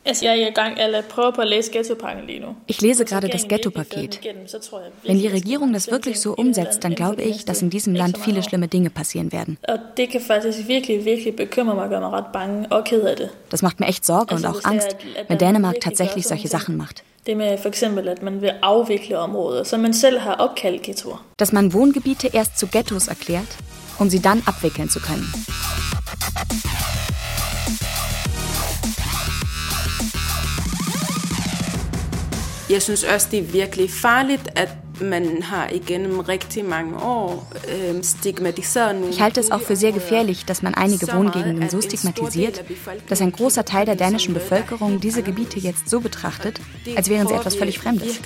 Ich lese gerade das Ghetto-Paket. Wenn die Regierung das wirklich so umsetzt, dann glaube ich, dass in diesem Land viele schlimme Dinge passieren werden. Das macht mir echt Sorge und auch Angst, wenn Dänemark tatsächlich solche Sachen macht. Dass man Wohngebiete erst zu Ghettos erklärt, um sie dann abwickeln zu können. Jeg synes også, det er virkelig farligt, at man har igennem rigtig mange år stigmatiseret nogle. Ich halte es auch für sehr gefährlich, dass man einige Wohngegenden so stigmatisiert, dass ein großer Teil der dänischen Bevölkerung diese Gebiete jetzt so betrachtet, als wären sie etwas völlig Fremdes.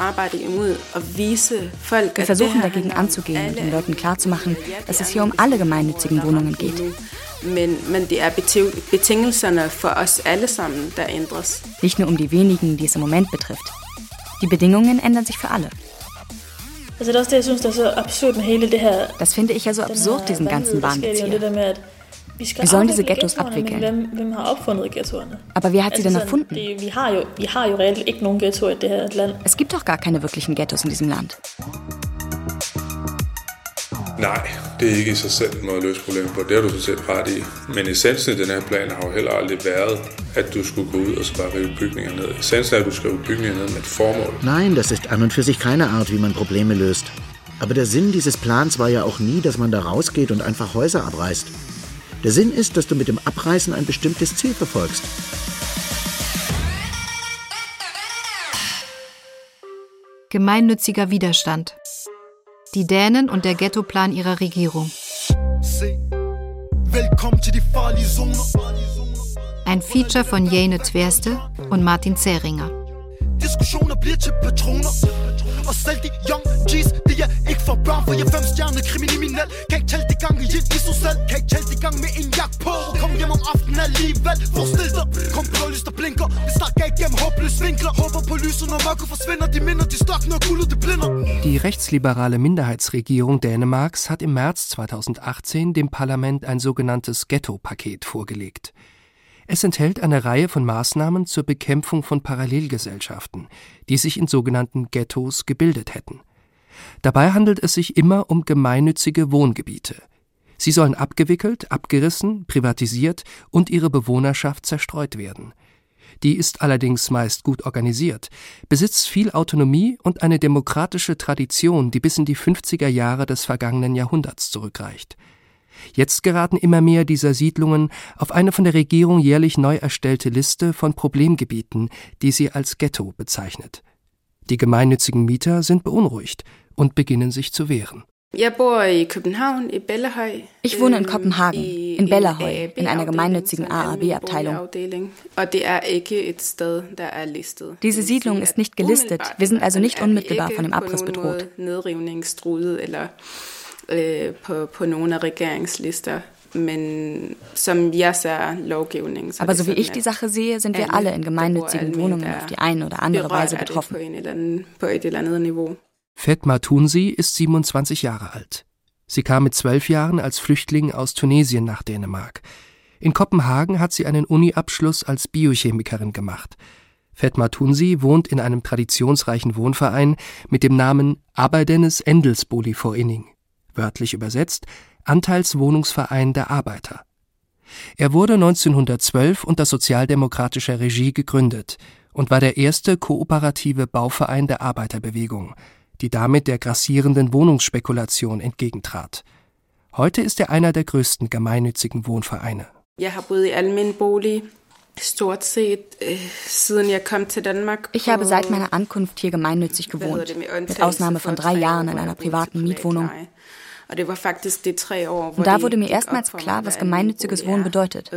Wir versuchen dagegen anzugehen und den Leuten klarzumachen, dass es hier um alle gemeinnützigen Wohnungen geht. Men det er betingelserne for os alle sammen, der ændres. Nicht nur um die wenigen, die es im Moment betrifft. Die Bedingungen ändern sich für alle. Das finde ich ja so absurd, diesen ganzen Wahnwitz hier. Wir sollen diese Ghettos abwickeln. Aber wer hat sie denn erfunden? Es gibt doch gar keine wirklichen Ghettos in diesem Land. Nej, det er ikke i sig selv en måde at løse problemet på. Det har du så set ret i. Men essensen i den her plan har jo heller aldrig været, at du skulle gå ud og så bare rive bygninger ned. Essensen er, at du skal rive bygninger ned med et formål. Nein, das ist an und für sich keine Art, wie man Probleme löst. Aber der Sinn dieses Plans war ja auch nie, dass man da rausgeht und einfach Häuser abreißt. Der Sinn ist, dass du mit dem Abreißen ein bestimmtes Ziel verfolgst. Gemeinnütziger Widerstand. Die Dänen und der Ghettoplan ihrer Regierung. Ein Feature von Jane Tverste und Martin Zähringer. Diskussioner bliver til patroner. Og selv de young G's, det er ikke for børn, for jeg er 5-stjerne kriminel. Kan ikke tælle de gange i en isosel. Kan ikke tælle de gange med en jagt på. Kom hjem om aftenen alligevel. Forestil dig, kom blålys der blinker. Vi snakker igennem håbløse vinkler. Håber på lyset, når mørket forsvinder. De minder, de størkner og guldet, det blinder. Die rechtsliberale Minderheitsregierung Dänemarks hat im März 2018 dem Parlament ein sogenanntes Ghetto-Paket vorgelegt. Es enthält eine Reihe von Maßnahmen zur Bekämpfung von Parallelgesellschaften, die sich in sogenannten Ghettos gebildet hätten. Dabei handelt es sich immer um gemeinnützige Wohngebiete. Sie sollen abgewickelt, abgerissen, privatisiert und ihre Bewohnerschaft zerstreut werden. Die ist allerdings meist gut organisiert, besitzt viel Autonomie und eine demokratische Tradition, die bis in die 50er Jahre des vergangenen Jahrhunderts zurückreicht. Jetzt geraten immer mehr dieser Siedlungen auf eine von der Regierung jährlich neu erstellte Liste von Problemgebieten, die sie als Ghetto bezeichnet. Die gemeinnützigen Mieter sind beunruhigt und beginnen sich zu wehren. Ich wohne in Kopenhagen, in Bellahøj, in einer gemeinnützigen AAB-Abteilung. Diese Siedlung ist nicht gelistet, wir sind also nicht unmittelbar von dem Abriss bedroht. På nogle af regeringslister, men som jeg ser lovgivningen. Aber so wie ich die Sache sehe, sind wir alle in gemeinnützigen Wohnungen auf die eine oder andere Weise betroffen. Fatma Tunsi ist 27 Jahre alt. Sie kam mit 12 Jahren als Flüchtling aus Tunesien nach Dänemark. In Kopenhagen hat sie einen Uni-Abschluss als Biochemikerin gemacht. Fatma Tunsi wohnt in einem traditionsreichen Wohnverein mit dem Namen Arbejdernes Andelsboligforening. Wörtlich übersetzt, Anteilswohnungsverein der Arbeiter. Er wurde 1912 unter sozialdemokratischer Regie gegründet und war der erste kooperative Bauverein der Arbeiterbewegung, die damit der grassierenden Wohnungsspekulation entgegentrat. Heute ist er einer der größten gemeinnützigen Wohnvereine. Jeg har boet i almen bolig. Ich habe seit meiner Ankunft hier gemeinnützig gewohnt, mit Ausnahme von 3 Jahren in einer privaten Mietwohnung. Und da wurde mir erstmals klar, was gemeinnütziges Wohnen bedeutet.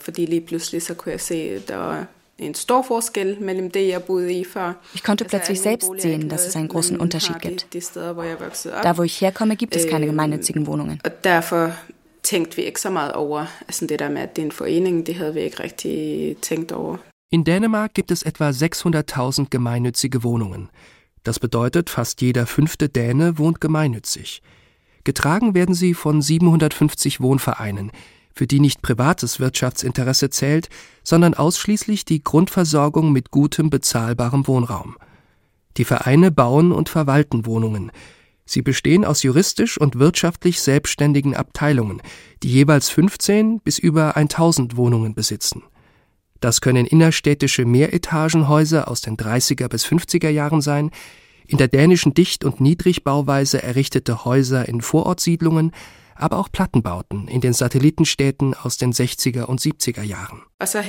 Ich konnte plötzlich selbst sehen, dass es einen großen Unterschied gibt. Da, wo ich herkomme, gibt es keine gemeinnützigen Wohnungen. Tænkte vi ikke så meget over. Altså det der med, at det er en forening, det havde vi ikke rigtig tænkt over. In Dänemark gibt es etwa 600.000 gemeinnützige Wohnungen. Das bedeutet, fast jeder 5. Däne wohnt gemeinnützig. Getragen werden sie von 750 Wohnvereinen, für die nicht privates Wirtschaftsinteresse zählt, sondern ausschließlich die Grundversorgung mit gutem, bezahlbarem Wohnraum. Die Vereine bauen und verwalten Wohnungen. Sie bestehen aus juristisch und wirtschaftlich selbstständigen Abteilungen, die jeweils 15 bis über 1000 Wohnungen besitzen. Das können innerstädtische Mehretagenhäuser aus den 30er bis 50er Jahren sein, in der dänischen Dicht- und Niedrigbauweise errichtete Häuser in Vorortsiedlungen, aber auch Plattenbauten in den Satellitenstädten aus den 60er und 70er Jahren.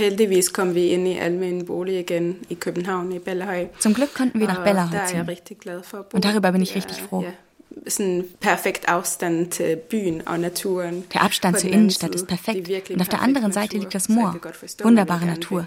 Zum Glück konnten wir nach Bellahøj ziehen. Und darüber bin ich richtig froh. Der Abstand zur Innenstadt ist perfekt und auf der anderen Seite liegt das Moor. Wunderbare Natur.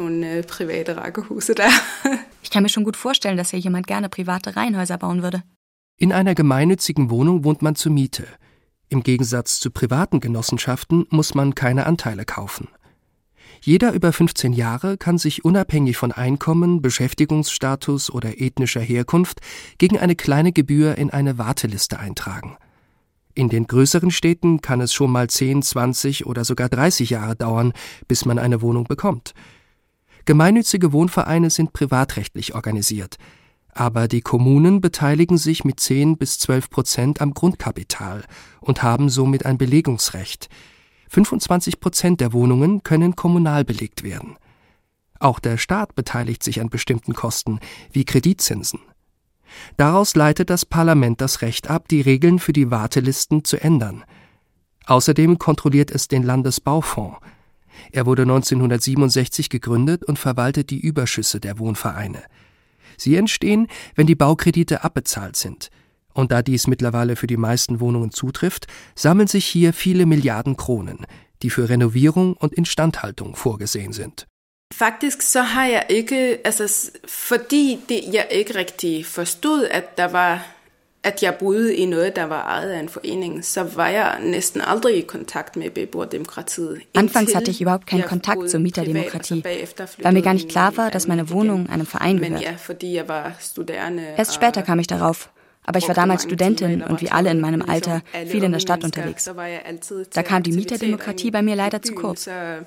Ich kann mir schon gut vorstellen, dass hier jemand gerne private Reihenhäuser bauen würde. In einer gemeinnützigen Wohnung wohnt man zur Miete. Im Gegensatz zu privaten Genossenschaften muss man keine Anteile kaufen. Jeder über 15 Jahre kann sich unabhängig von Einkommen, Beschäftigungsstatus oder ethnischer Herkunft gegen eine kleine Gebühr in eine Warteliste eintragen. In den größeren Städten kann es schon mal 10, 20 oder sogar 30 Jahre dauern, bis man eine Wohnung bekommt. Gemeinnützige Wohnvereine sind privatrechtlich organisiert, aber die Kommunen beteiligen sich mit 10 bis 12% am Grundkapital und haben somit ein Belegungsrecht. 25% der Wohnungen können kommunal belegt werden. Auch der Staat beteiligt sich an bestimmten Kosten, wie Kreditzinsen. Daraus leitet das Parlament das Recht ab, die Regeln für die Wartelisten zu ändern. Außerdem kontrolliert es den Landesbaufonds. Er wurde 1967 gegründet und verwaltet die Überschüsse der Wohnvereine. Sie entstehen, wenn die Baukredite abbezahlt sind. Und da dies mittlerweile für die meisten Wohnungen zutrifft, sammeln sich hier viele Milliarden Kronen, die für Renovierung und Instandhaltung vorgesehen sind. Faktisk så har jeg ikke, fordi jeg ikke rigtig forstod, at jeg boede i noget, der var ejet af en forening, så var jeg næsten aldrig i Kontakt med beboerdemokratiet. Anfangs hatte ich überhaupt keinen Kontakt zur Mieterdemokratie, weil mir gar nicht klar war, dass meine Wohnung einem Verein gehört. Erst später kam ich darauf. Aber ich war damals Studentin und wie alle in meinem Alter viel in der Stadt unterwegs. Da kam die Mieterdemokratie bei mir leider zu kurz.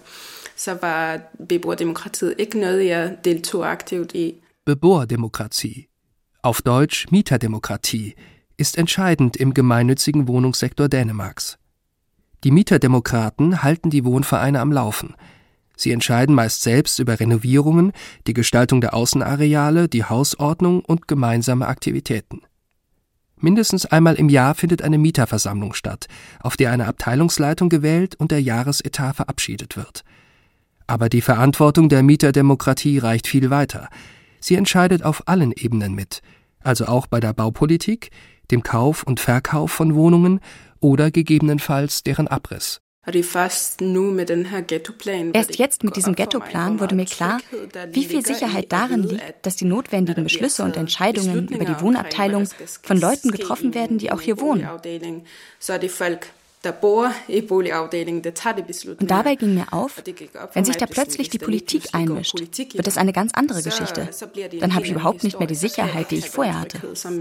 Beboerdemokratie, auf Deutsch Mieterdemokratie, ist entscheidend im gemeinnützigen Wohnungssektor Dänemarks. Die Mieterdemokraten halten die Wohnvereine am Laufen. Sie entscheiden meist selbst über Renovierungen, die Gestaltung der Außenareale, die Hausordnung und gemeinsame Aktivitäten. Mindestens einmal im Jahr findet eine Mieterversammlung statt, auf der eine Abteilungsleitung gewählt und der Jahresetat verabschiedet wird. Aber die Verantwortung der Mieterdemokratie reicht viel weiter. Sie entscheidet auf allen Ebenen mit, also auch bei der Baupolitik, dem Kauf und Verkauf von Wohnungen oder gegebenenfalls deren Abriss. Erst jetzt mit diesem Ghettoplan wurde mir klar, wie viel Sicherheit darin liegt, dass die notwendigen Beschlüsse und Entscheidungen über die Wohnabteilung von Leuten getroffen werden, die auch hier wohnen. Und dabei ging mir auf, wenn sich da plötzlich die Politik einmischt, wird es eine ganz andere Geschichte. Dann habe ich überhaupt nicht mehr die Sicherheit, die ich vorher hatte.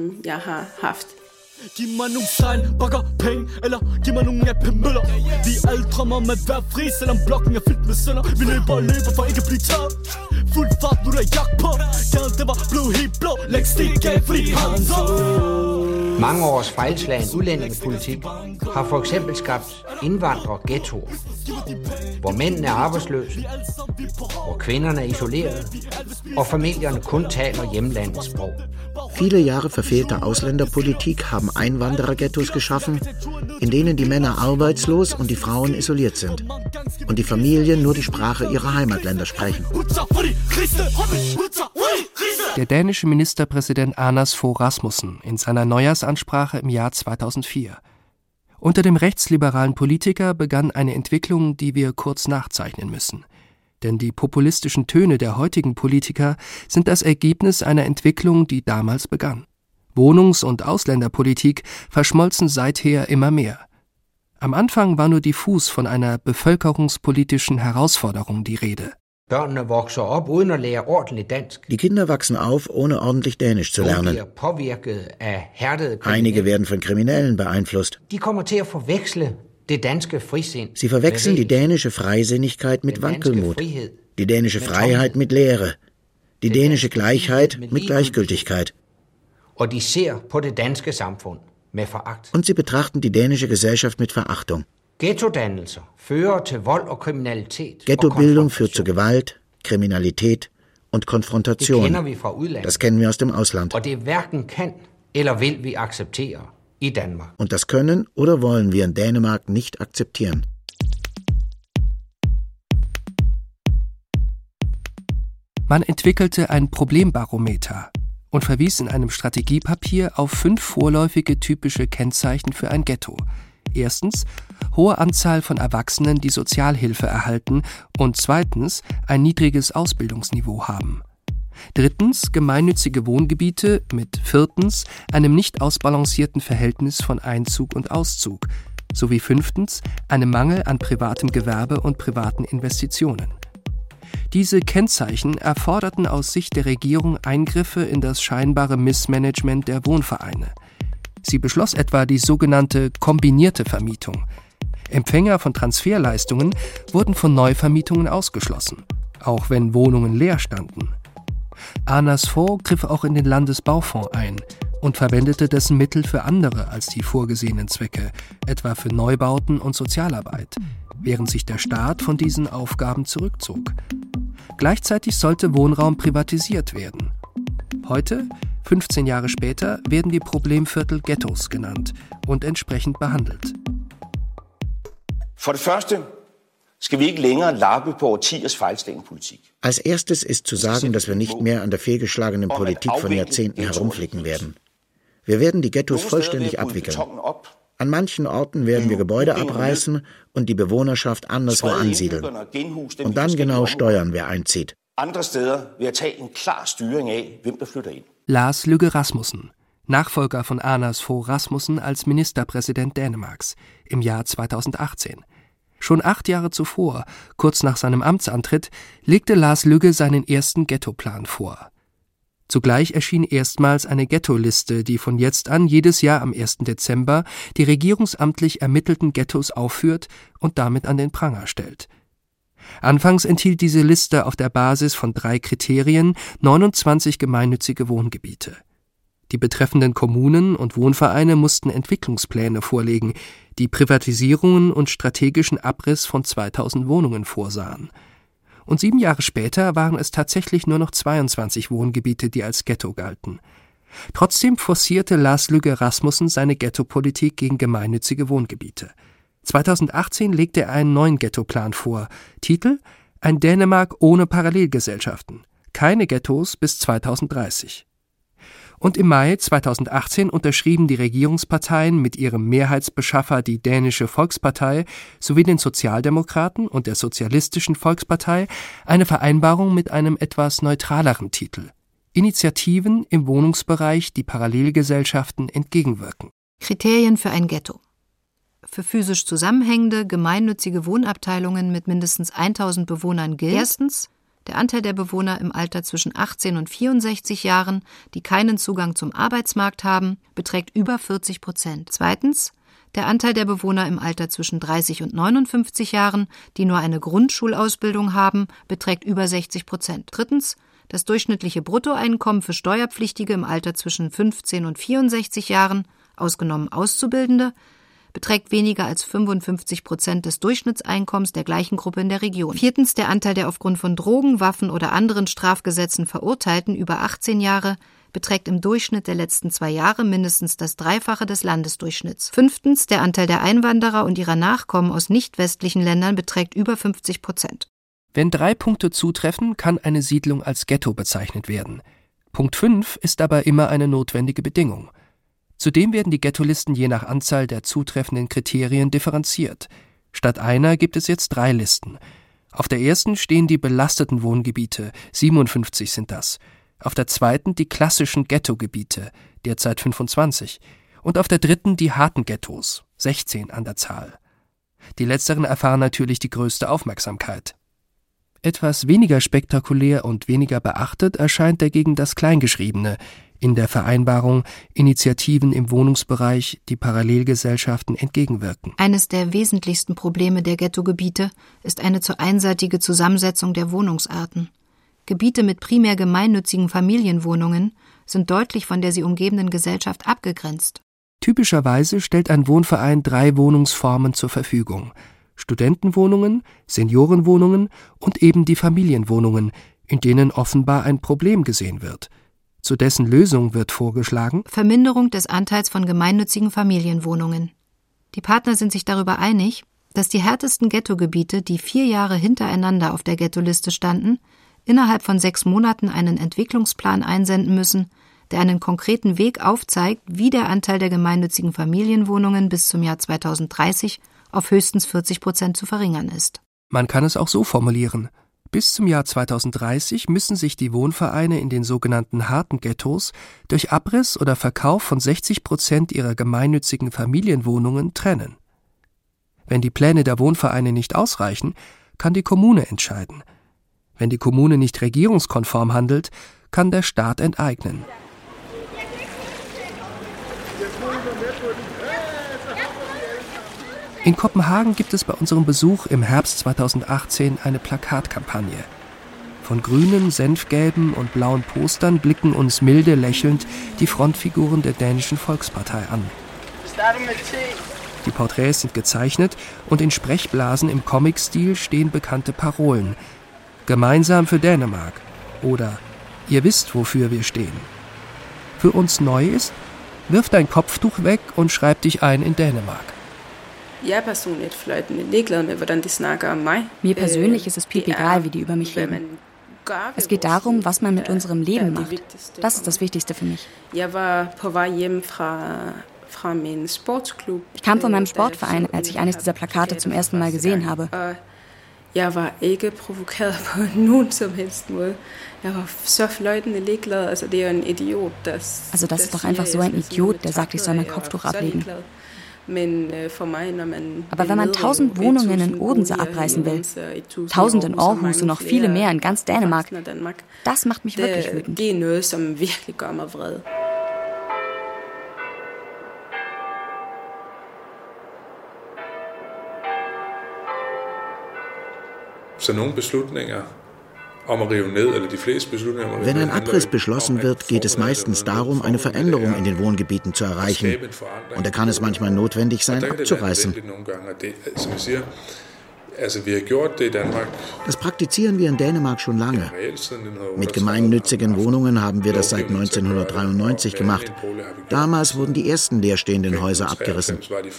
Giv mig nogle sejl, bakker penge, eller giv mig nogle appemøller. Vi alle drømmer om at være fri, selvom blokken er fyldt med sønder. Vi løber og løber for ikke at blive taget. Fuld fart, nu der er jagt på. Gaden, det var blevet helt blå. Læg stik af, fordi han så. Mange års fejlslagen udlændingepolitik har for eksempel skabt indvandrerghettoer, hvor mændene er arbejdsløse, hvor kvinderne er isoleret, og familierne kun taler hjemlandets sprog. Viele Jahre verfehlte Ausländerpolitik haben Einwandererghettos geschaffen, in denen die Männer arbeitslos und die Frauen isoliert sind und die Familien nur die Sprache ihrer Heimatländer sprechen. Der dänische Ministerpräsident Anders Fogh Rasmussen in seiner Neujahrsansprache im Jahr 2004. Unter dem rechtsliberalen Politiker begann eine Entwicklung, die wir kurz nachzeichnen müssen. Denn die populistischen Töne der heutigen Politiker sind das Ergebnis einer Entwicklung, die damals begann. Wohnungs- und Ausländerpolitik verschmolzen seither immer mehr. Am Anfang war nur diffus von einer bevölkerungspolitischen Herausforderung die Rede. Die Kinder wachsen auf, ohne ordentlich Dänisch zu lernen. Einige werden von Kriminellen beeinflusst. Sie verwechseln die dänische Freisinnigkeit mit Wankelmut, die dänische Freiheit mit Leere, die dänische Gleichheit mit Gleichgültigkeit. Und sie betrachten die dänische Gesellschaft mit Verachtung. Ghettobildung führt zu Gewalt, Kriminalität und Konfrontation. Das kennen wir aus dem Ausland. Und das können oder wollen wir in Dänemark nicht akzeptieren. Man entwickelte ein Problembarometer und verwies in einem Strategiepapier auf 5 vorläufige typische Kennzeichen für ein Ghetto. Erstens, hohe Anzahl von Erwachsenen, die Sozialhilfe erhalten, und zweitens, ein niedriges Ausbildungsniveau haben. Drittens, gemeinnützige Wohngebiete mit viertens, einem nicht ausbalancierten Verhältnis von Einzug und Auszug, sowie fünftens, einem Mangel an privatem Gewerbe und privaten Investitionen. Diese Kennzeichen erforderten aus Sicht der Regierung Eingriffe in das scheinbare Missmanagement der Wohnvereine. Sie beschloss etwa die sogenannte kombinierte Vermietung. Empfänger von Transferleistungen wurden von Neuvermietungen ausgeschlossen, auch wenn Wohnungen leer standen. Anas Fogh griff auch in den Landesbaufonds ein und verwendete dessen Mittel für andere als die vorgesehenen Zwecke, etwa für Neubauten und Sozialarbeit, während sich der Staat von diesen Aufgaben zurückzog. Gleichzeitig sollte Wohnraum privatisiert werden. Heute, 15 Jahre später, werden die Problemviertel Ghettos genannt und entsprechend behandelt. Als erstes ist zu sagen, dass wir nicht mehr an der fehlgeschlagenen Politik von Jahrzehnten herumflicken werden. Wir werden die Ghettos vollständig abwickeln. An manchen Orten werden wir Gebäude abreißen und die Bewohnerschaft anderswo ansiedeln. Und dann genau steuern, wer einzieht. Lars Løkke Rasmussen, Nachfolger von Anders Fogh Rasmussen als Ministerpräsident Dänemarks im Jahr 2018. Schon 8 Jahre zuvor, kurz nach seinem Amtsantritt, legte Lars Løkke seinen ersten Ghettoplan vor. Zugleich erschien erstmals eine Ghetto-Liste, die von jetzt an jedes Jahr am 1. Dezember die regierungsamtlich ermittelten Ghettos aufführt und damit an den Pranger stellt. Anfangs enthielt diese Liste auf der Basis von 3 Kriterien 29 gemeinnützige Wohngebiete. Die betreffenden Kommunen und Wohnvereine mussten Entwicklungspläne vorlegen, die Privatisierungen und strategischen Abriss von 2000 Wohnungen vorsahen. Und 7 Jahre später waren es tatsächlich nur noch 22 Wohngebiete, die als Ghetto galten. Trotzdem forcierte Lars Løkke Rasmussen seine Ghettopolitik gegen gemeinnützige Wohngebiete. 2018 legte er einen neuen Ghettoplan vor. Titel: Ein Dänemark ohne Parallelgesellschaften. Keine Ghettos bis 2030. Und im Mai 2018 unterschrieben die Regierungsparteien mit ihrem Mehrheitsbeschaffer die Dänische Volkspartei sowie den Sozialdemokraten und der Sozialistischen Volkspartei eine Vereinbarung mit einem etwas neutraleren Titel: Initiativen im Wohnungsbereich, die Parallelgesellschaften entgegenwirken. Kriterien für ein Ghetto: Für physisch zusammenhängende, gemeinnützige Wohnabteilungen mit mindestens 1000 Bewohnern gilt: Erstens, der Anteil der Bewohner im Alter zwischen 18 und 64 Jahren, die keinen Zugang zum Arbeitsmarkt haben, beträgt über 40%. Zweitens, der Anteil der Bewohner im Alter zwischen 30 und 59 Jahren, die nur eine Grundschulausbildung haben, beträgt über 60%. Drittens, das durchschnittliche Bruttoeinkommen für Steuerpflichtige im Alter zwischen 15 und 64 Jahren, ausgenommen Auszubildende, beträgt weniger als 55% des Durchschnittseinkommens der gleichen Gruppe in der Region. Viertens, der Anteil der aufgrund von Drogen, Waffen oder anderen Strafgesetzen Verurteilten über 18 Jahre beträgt im Durchschnitt der letzten 2 Jahre mindestens das Dreifache des Landesdurchschnitts. Fünftens, der Anteil der Einwanderer und ihrer Nachkommen aus nicht-westlichen Ländern beträgt über 50%. Wenn 3 Punkte zutreffen, kann eine Siedlung als Ghetto bezeichnet werden. Punkt 5 ist aber immer eine notwendige Bedingung. Zudem werden die Ghettolisten je nach Anzahl der zutreffenden Kriterien differenziert. Statt einer gibt es jetzt 3 Listen. Auf der ersten stehen die belasteten Wohngebiete, 57 sind das. Auf der zweiten die klassischen Ghettogebiete, derzeit 25. Und auf der dritten die harten Ghettos, 16 an der Zahl. Die letzteren erfahren natürlich die größte Aufmerksamkeit. Etwas weniger spektakulär und weniger beachtet erscheint dagegen das Kleingeschriebene. in der Vereinbarung Initiativen im Wohnungsbereich, die Parallelgesellschaften entgegenwirken. Eines der wesentlichsten Probleme der Ghettogebiete ist eine zu einseitige Zusammensetzung der Wohnungsarten. Gebiete mit primär gemeinnützigen Familienwohnungen sind deutlich von der sie umgebenden Gesellschaft abgegrenzt. Typischerweise stellt ein Wohnverein 3 Wohnungsformen zur Verfügung: Studentenwohnungen, Seniorenwohnungen und eben die Familienwohnungen, in denen offenbar ein Problem gesehen wird. Zu dessen Lösung wird vorgeschlagen: Verminderung des Anteils von gemeinnützigen Familienwohnungen. Die Partner sind sich darüber einig, dass die härtesten Ghettogebiete, die 4 Jahre hintereinander auf der Ghettoliste standen, innerhalb von 6 Monaten einen Entwicklungsplan einsenden müssen, der einen konkreten Weg aufzeigt, wie der Anteil der gemeinnützigen Familienwohnungen bis zum Jahr 2030 auf höchstens 40% zu verringern ist. Man kann es auch so formulieren: Bis zum Jahr 2030 müssen sich die Wohnvereine in den sogenannten harten Ghettos durch Abriss oder Verkauf von 60% ihrer gemeinnützigen Familienwohnungen trennen. Wenn die Pläne der Wohnvereine nicht ausreichen, kann die Kommune entscheiden. Wenn die Kommune nicht regierungskonform handelt, kann der Staat enteignen. In Kopenhagen gibt es bei unserem Besuch im Herbst 2018 eine Plakatkampagne. Von grünen, senfgelben und blauen Postern blicken uns milde lächelnd die Frontfiguren der dänischen Volkspartei an. Die Porträts sind gezeichnet und in Sprechblasen im Comic-Stil stehen bekannte Parolen: Gemeinsam für Dänemark oder Ihr wisst, wofür wir stehen. Für uns neu ist: Wirf dein Kopftuch weg und schreib dich ein in Dänemark. Mir persönlich ist es egal, wie die über mich reden. Es geht darum, was man mit unserem Leben macht. Das ist das Wichtigste für mich. Ich kam von meinem Sportverein, als ich eines dieser Plakate zum ersten Mal gesehen habe. Jeg var ikke provokeret på nogen som helst Måde. Jeg var så fløjtende ligeglad. Also, det er en Idiot, Also das ist doch einfach so ein Idiot, der sagt, ich soll mein Kopftuch ablegen. Aber wenn man 1000 Wohnungen in Odense abreißen will, 1000 in Aarhus und noch viele mehr in ganz Dänemark, das macht mich wirklich wütend. Det er noget, som virkelig gør mig vred. Wenn ein Abriss beschlossen wird, geht es meistens darum, eine Veränderung in den Wohngebieten zu erreichen. Und da kann es manchmal notwendig sein, abzureißen. Das praktizieren wir in Dänemark schon lange. Mit gemeinnützigen Wohnungen haben wir das seit 1993 gemacht. Damals wurden die ersten leerstehenden Häuser abgerissen.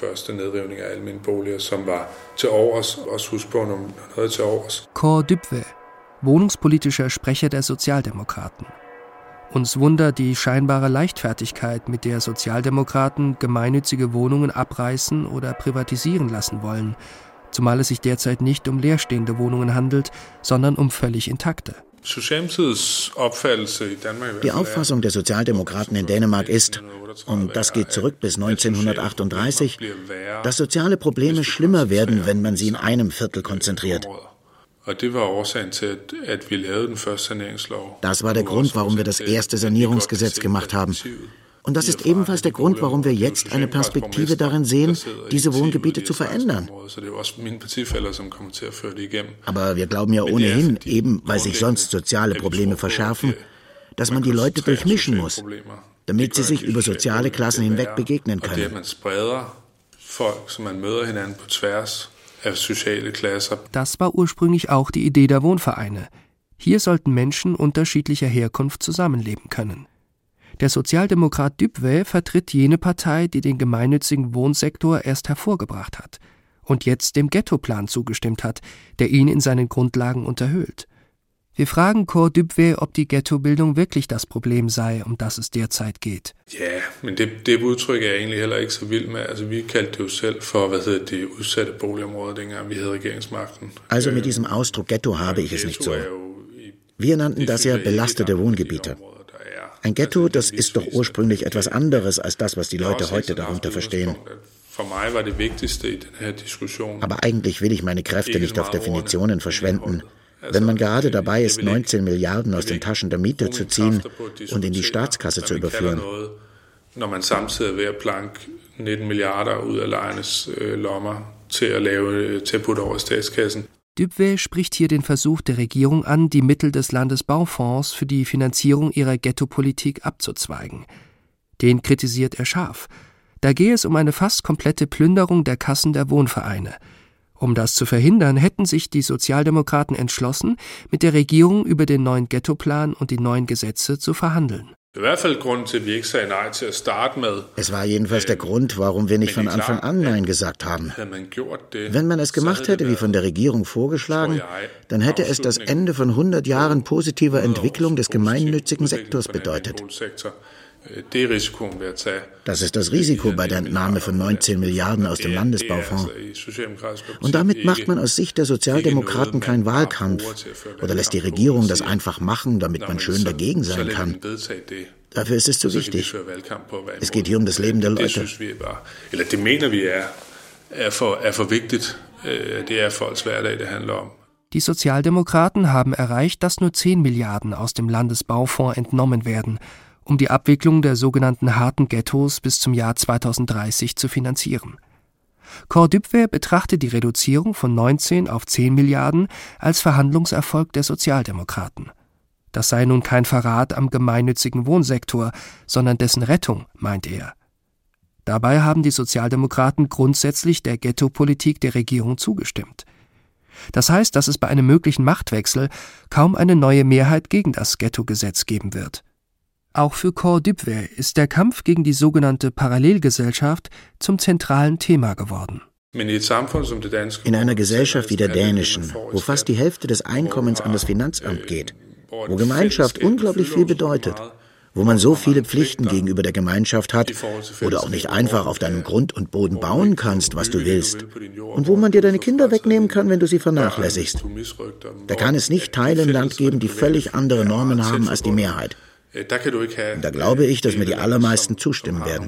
Kåre Dybvad, wohnungspolitischer Sprecher der Sozialdemokraten. Uns wundert die scheinbare Leichtfertigkeit, mit der Sozialdemokraten gemeinnützige Wohnungen abreißen oder privatisieren lassen wollen, zumal es sich derzeit nicht um leerstehende Wohnungen handelt, sondern um völlig intakte. Die Auffassung der Sozialdemokraten in Dänemark ist, und das geht zurück bis 1938, dass soziale Probleme schlimmer werden, wenn man sie in einem Viertel konzentriert. Das war der Grund, warum wir das erste Sanierungsgesetz gemacht haben. Und das ist ebenfalls der Grund, warum wir jetzt eine Perspektive darin sehen, diese Wohngebiete zu verändern. Aber wir glauben ja ohnehin, eben weil sich sonst soziale Probleme verschärfen, dass man die Leute durchmischen muss, damit sie sich über soziale Klassen hinweg begegnen können. Das war ursprünglich auch die Idee der Wohnvereine. Hier sollten Menschen unterschiedlicher Herkunft zusammenleben können. Der Sozialdemokrat Dybvad vertritt jene Partei, die den gemeinnützigen Wohnsektor erst hervorgebracht hat und jetzt dem Ghettoplan zugestimmt hat, der ihn in seinen Grundlagen unterhöhlt. Wir fragen Kåre Dybvad, ob die Ghettobildung wirklich das Problem sei, um das es derzeit geht. Ja, men det udtryk er egentlig heller ikke så vild med. Altså, vi kaldte det jo selv for, de udsatte boligområder, dengang vi havde regeringsmagten. Also mit diesem Ausdruck Ghetto habe ich es nicht so. Wir nannten das ja belastete Wohngebiete. Ein Ghetto, das ist doch ursprünglich etwas anderes als das, was die Leute heute darunter verstehen. Aber eigentlich will ich meine Kräfte nicht auf Definitionen verschwenden. Wenn man gerade dabei ist, 19 Milliarden aus den Taschen der Mieter zu ziehen und in die Staatskasse zu überführen. Når man samtidig er ved at planke 19 milliarder ud af lejernes lommer til at putte over statskassen. Dybvad spricht hier den Versuch der Regierung an, die Mittel des Landesbaufonds für die Finanzierung ihrer Ghettopolitik abzuzweigen. Den kritisiert er scharf. Da gehe es um eine fast komplette Plünderung der Kassen der Wohnvereine. Um das zu verhindern, hätten sich die Sozialdemokraten entschlossen, mit der Regierung über den neuen Ghettoplan und die neuen Gesetze zu verhandeln. Es war jedenfalls der Grund, warum wir nicht von Anfang an Nein gesagt haben. Wenn man es gemacht hätte, wie von der Regierung vorgeschlagen, dann hätte es das Ende von 100 Jahren positiver Entwicklung des gemeinnützigen Sektors bedeutet. Das ist das Risiko bei der Entnahme von 19 Milliarden aus dem Landesbaufonds. Und damit macht man aus Sicht der Sozialdemokraten keinen Wahlkampf oder lässt die Regierung das einfach machen, damit man schön dagegen sein kann. Dafür ist es zu wichtig. Es geht hier um das Leben der Leute. Die Sozialdemokraten haben erreicht, dass nur 10 Milliarden aus dem Landesbaufonds entnommen werden, um die Abwicklung der sogenannten harten Ghettos bis zum Jahr 2030 zu finanzieren. Kaare Dybvad betrachtet die Reduzierung von 19 auf 10 Milliarden als Verhandlungserfolg der Sozialdemokraten. Das sei nun kein Verrat am gemeinnützigen Wohnsektor, sondern dessen Rettung, meint er. Dabei haben die Sozialdemokraten grundsätzlich der Ghettopolitik der Regierung zugestimmt. Das heißt, dass es bei einem möglichen Machtwechsel kaum eine neue Mehrheit gegen das Ghetto-Gesetz geben wird. Auch für Kaare Dybvad ist der Kampf gegen die sogenannte Parallelgesellschaft zum zentralen Thema geworden. In einer Gesellschaft wie der dänischen, wo fast die Hälfte des Einkommens an das Finanzamt geht, wo Gemeinschaft unglaublich viel bedeutet, wo man so viele Pflichten gegenüber der Gemeinschaft hat, wo du auch nicht einfach auf deinem Grund und Boden bauen kannst, was du willst, und wo man dir deine Kinder wegnehmen kann, wenn du sie vernachlässigst. Da kann es nicht Teile im Land geben, die völlig andere Normen haben als die Mehrheit. Und da glaube ich, dass mir die allermeisten zustimmen werden.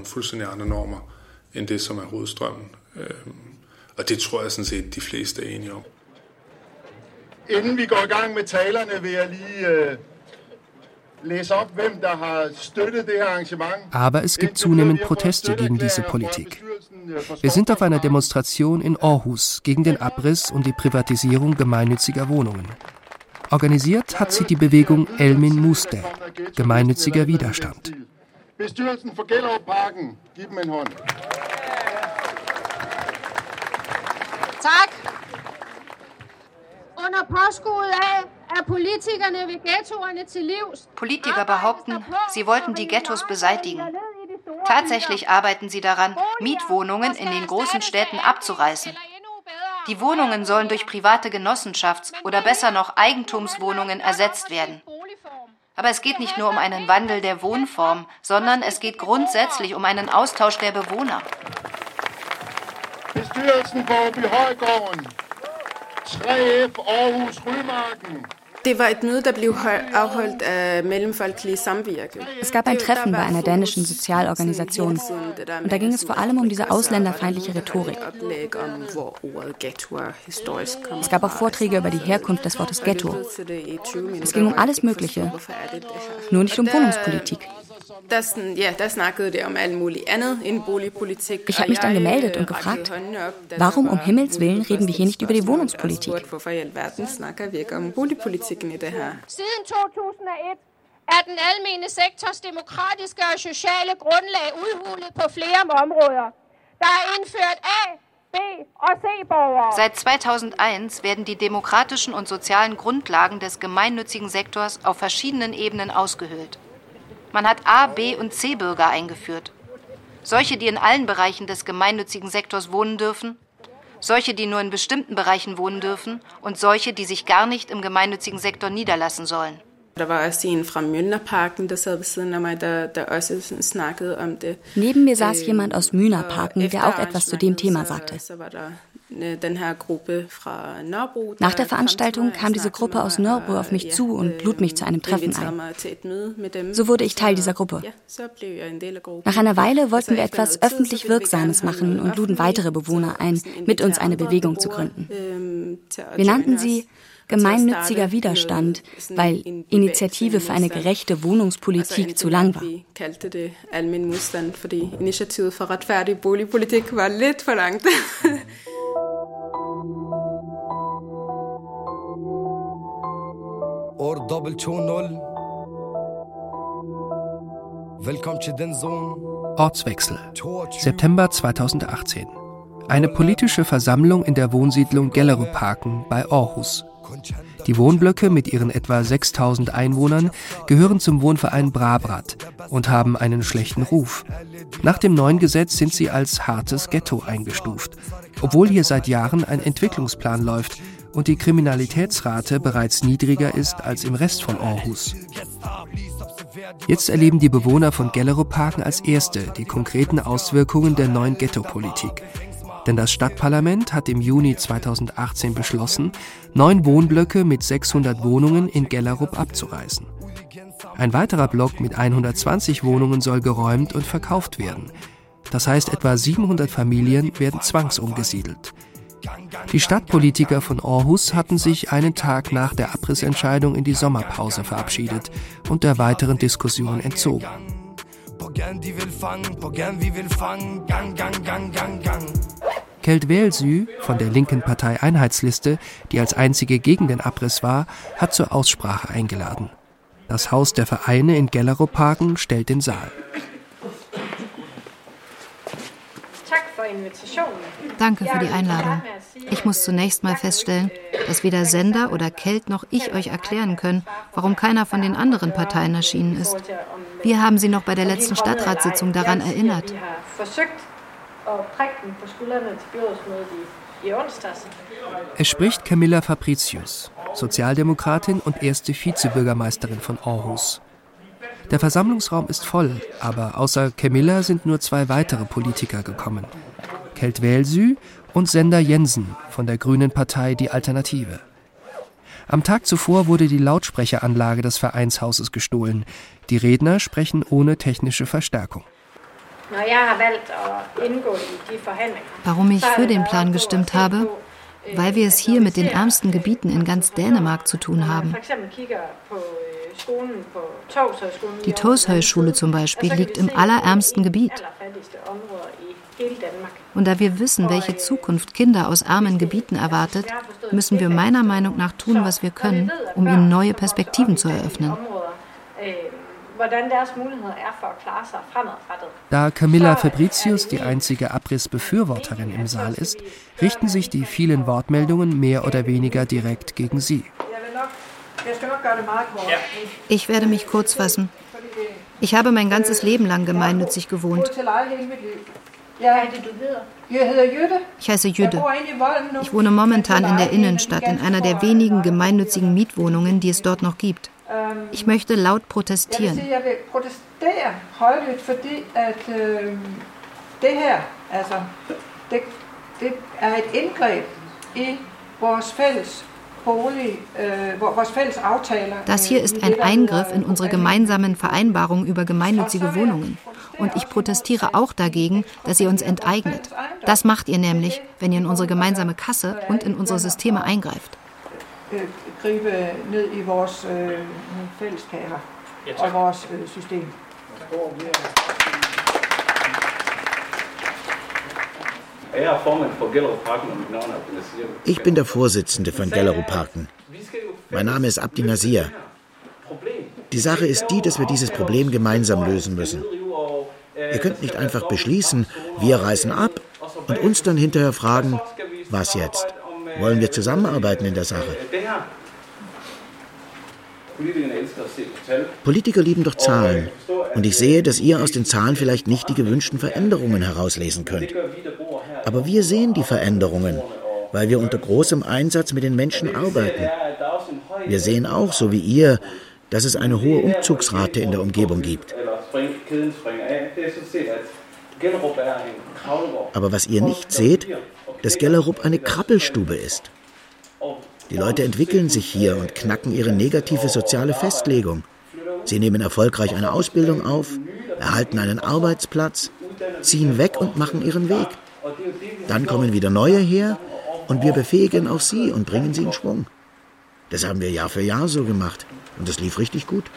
Inden vi går i gang med talerne, vil jeg lige læse op, hvem der har støttet det her arrangement. Aber es gibt zunehmend Proteste gegen diese Politik. Wir sind auf einer Demonstration in Aarhus gegen den Abriss und die Privatisierung gemeinnütziger Wohnungen. Organisiert hat sie die Bewegung Elmin Muster, gemeinnütziger Widerstand. Bestyrelsen for Gellerupparken, gib dem en hånd. Tak. Under påskud af, at politikerne vil ghettoerne til livs. Politiker behaupten, sie wollten die Ghettos beseitigen. Tatsächlich arbeiten sie daran, Mietwohnungen in den großen Städten abzureißen. Die Wohnungen sollen durch private Genossenschafts- oder besser noch Eigentumswohnungen ersetzt werden. Aber es geht nicht nur um einen Wandel der Wohnform, sondern es geht grundsätzlich um einen Austausch der Bewohner. Bestyrelsen på Åbyhøjgården, 3F Aarhus Rymarken. Det war ein Møde, der blev afholdt af Mellemfolkelige Samvirke. Es gab ein Treffen bei einer dänischen Sozialorganisation. Und da ging es vor allem um diese ausländerfeindliche Rhetorik. Es gab auch Vorträge über die Herkunft des Wortes Ghetto. Es ging um alles Mögliche, nur nicht um Wohnungspolitik. Der snakkede det om alt muligt andet end boligpolitik. Ich habe mich dann gemeldet und gefragt, warum um Himmels Willen reden wir hier nicht über die Wohnungspolitik? Hvorfor i alverden snakker vi ikke om boligpolitikken i det her? Siden 2001 er den almene sektors demokratiske og sociale grundlag udhulet på flere områder. Der er indført A, B og C-borgere. Seit 2001 werden die demokratischen und sozialen Grundlagen des gemeinnützigen Sektors auf verschiedenen Ebenen ausgehöhlt. Man hat A-, B- und C-Bürger eingeführt. Solche, die in allen Bereichen des gemeinnützigen Sektors wohnen dürfen, solche, die nur in bestimmten Bereichen wohnen dürfen und solche, die sich gar nicht im gemeinnützigen Sektor niederlassen sollen. Der war også en fra Mjølnerparken, der sad ved siden af mig, der også snakkede om det. Neben mir saß jemand aus Mjølnerparken, der auch etwas zu dem Thema sagte. Nach der Veranstaltung kam diese Gruppe aus Nørrebro auf mich zu und lud mich zu einem Treffen ein. So wurde ich Teil dieser Gruppe. Nach einer Weile wollten wir etwas öffentlich Wirksames machen und luden weitere Bewohner ein, mit uns eine Bewegung zu gründen. Wir nannten sie gemeinnütziger Widerstand, weil Initiative für eine gerechte Wohnungspolitik zu lang war. Vi kaldte det almen modstand, fordi initiativet for retfærdig boligpolitik var lidt for langt. År 220. Velkommen til den Zone. Ortswechsel. September 2018. Eine politische Versammlung in der Wohnsiedlung Gellerupparken bei Aarhus. Die Wohnblöcke mit ihren etwa 6.000 Einwohnern gehören zum Wohnverein Brabrat und haben einen schlechten Ruf. Nach dem neuen Gesetz sind sie als hartes Ghetto eingestuft, obwohl hier seit Jahren ein Entwicklungsplan läuft und die Kriminalitätsrate bereits niedriger ist als im Rest von Aarhus. Jetzt erleben die Bewohner von Gellerupparken als Erste die konkreten Auswirkungen der neuen Ghetto-Politik. Denn das Stadtparlament hat im Juni 2018 beschlossen, 9 Wohnblöcke mit 600 Wohnungen in Gellerup abzureißen. Ein weiterer Block mit 120 Wohnungen soll geräumt und verkauft werden. Das heißt, etwa 700 Familien werden zwangsumgesiedelt. Die Stadtpolitiker von Aarhus hatten sich einen Tag nach der Abrissentscheidung in die Sommerpause verabschiedet und der weiteren Diskussion entzogen. Kelt Welsü von der linken Partei Einheitsliste, die als einzige gegen den Abriss war, hat zur Aussprache eingeladen. Das Haus der Vereine in Gellerupparken stellt den Saal. Danke für die Einladung. Ich muss zunächst mal feststellen, dass weder Sender oder Kelt noch ich euch erklären können, warum keiner von den anderen Parteien erschienen ist. Wir haben sie noch bei der letzten Stadtratssitzung daran erinnert. Es spricht Camilla Fabricius, Sozialdemokratin und erste Vizebürgermeisterin von Aarhus. Der Versammlungsraum ist voll, aber außer Camilla sind nur 2 weitere Politiker gekommen. Kelt Welsü und Sender Jensen von der grünen Partei Die Alternative. Am Tag zuvor wurde die Lautsprecheranlage des Vereinshauses gestohlen. Die Redner sprechen ohne technische Verstärkung. Warum ich für den Plan gestimmt habe? Weil wir es hier mit den ärmsten Gebieten in ganz Dänemark zu tun haben. Die Tovshøj-Schule zum Beispiel liegt im allerärmsten Gebiet. Und da wir wissen, welche Zukunft Kinder aus armen Gebieten erwartet, müssen wir meiner Meinung nach tun, was wir können, um ihnen neue Perspektiven zu eröffnen. Da Camilla Fabricius die einzige Abrissbefürworterin im Saal ist, richten sich die vielen Wortmeldungen mehr oder weniger direkt gegen sie. Ich werde mich kurz fassen. Ich habe mein ganzes Leben lang gemeinnützig gewohnt. Ich heiße Jytte. Ich wohne momentan in der Innenstadt, in einer der wenigen gemeinnützigen Mietwohnungen, die es dort noch gibt. Ich möchte laut protestieren. Jeg vil protestere højlydt, fordi at det her, altså, det et indgreb i vores fælles bolig, vores fælles aftaler. Das hier ist ein Eingriff in unsere gemeinsamen Vereinbarungen über gemeinnützige Wohnungen. Und ich protestiere auch dagegen, dass ihr uns enteignet. Das macht ihr nämlich, wenn ihr in unsere gemeinsame Kasse und in unsere Systeme eingreift. Gribe ned i vores fælleskager og vores system. Ich bin der Vorsitzende von Gellerupparken. Mein Name ist Abdi Nasir. Die Sache ist die, dass wir dieses Problem gemeinsam lösen müssen. Ihr könnt nicht einfach beschließen, wir reißen ab und uns dann hinterher fragen, was jetzt? Wollen wir zusammenarbeiten in der Sache? Politiker lieben doch Zahlen. Und ich sehe, dass ihr aus den Zahlen vielleicht nicht die gewünschten Veränderungen herauslesen könnt. Aber wir sehen die Veränderungen, weil wir unter großem Einsatz mit den Menschen arbeiten. Wir sehen auch, so wie ihr, dass es eine hohe Umzugsrate in der Umgebung gibt. Aber was ihr nicht seht, dass Gellerup eine Krabbelstube ist. Die Leute entwickeln sich hier und knacken ihre negative soziale Festlegung. Sie nehmen erfolgreich eine Ausbildung auf, erhalten einen Arbeitsplatz, ziehen weg und machen ihren Weg. Dann kommen wieder neue her und wir befähigen auch sie und bringen sie in Schwung. Das haben wir Jahr für Jahr so gemacht. Und das lief richtig gut.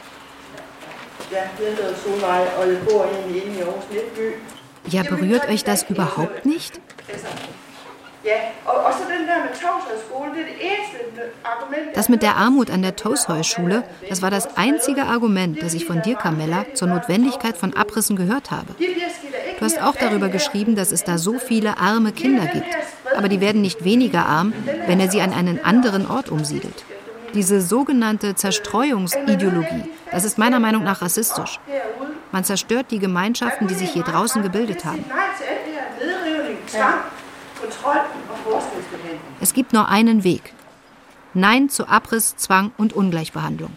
Ja, berührt euch das überhaupt nicht? Das mit der Armut an der Toesheuschule, das war das einzige Argument, das ich von dir, Carmella, zur Notwendigkeit von Abrissen gehört habe. Du hast auch darüber geschrieben, dass es da so viele arme Kinder gibt. Aber die werden nicht weniger arm, wenn er sie an einen anderen Ort umsiedelt. Diese sogenannte Zerstreuungsideologie, das ist meiner Meinung nach rassistisch. Man zerstört die Gemeinschaften, die sich hier draußen gebildet haben. Es gibt nur einen Weg. Nein zu Abriss, Zwang und Ungleichbehandlung.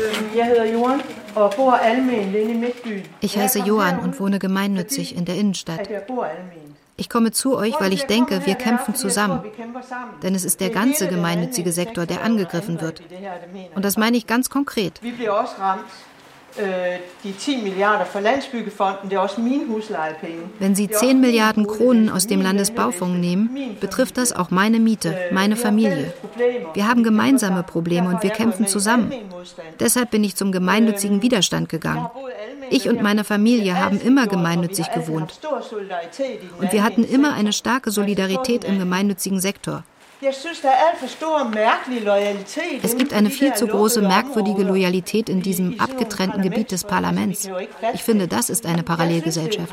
Ich heiße Johann und wohne gemeinnützig in der Innenstadt. Ich komme zu euch, weil ich denke, wir kämpfen zusammen. Denn es ist der ganze gemeinnützige Sektor, der angegriffen wird. Und das meine ich ganz konkret. Wenn Sie 10 Milliarden Kronen aus dem Landesbaufonds nehmen, betrifft das auch meine Miete, meine Familie. Wir haben gemeinsame Probleme und wir kämpfen zusammen. Deshalb bin ich zum gemeinnützigen Widerstand gegangen. Ich und meine Familie haben immer gemeinnützig gewohnt. Und wir hatten immer eine starke Solidarität im gemeinnützigen Sektor. Es gibt eine viel zu große, merkwürdige Loyalität in diesem abgetrennten Gebiet des Parlaments. Ich finde, das ist eine Parallelgesellschaft.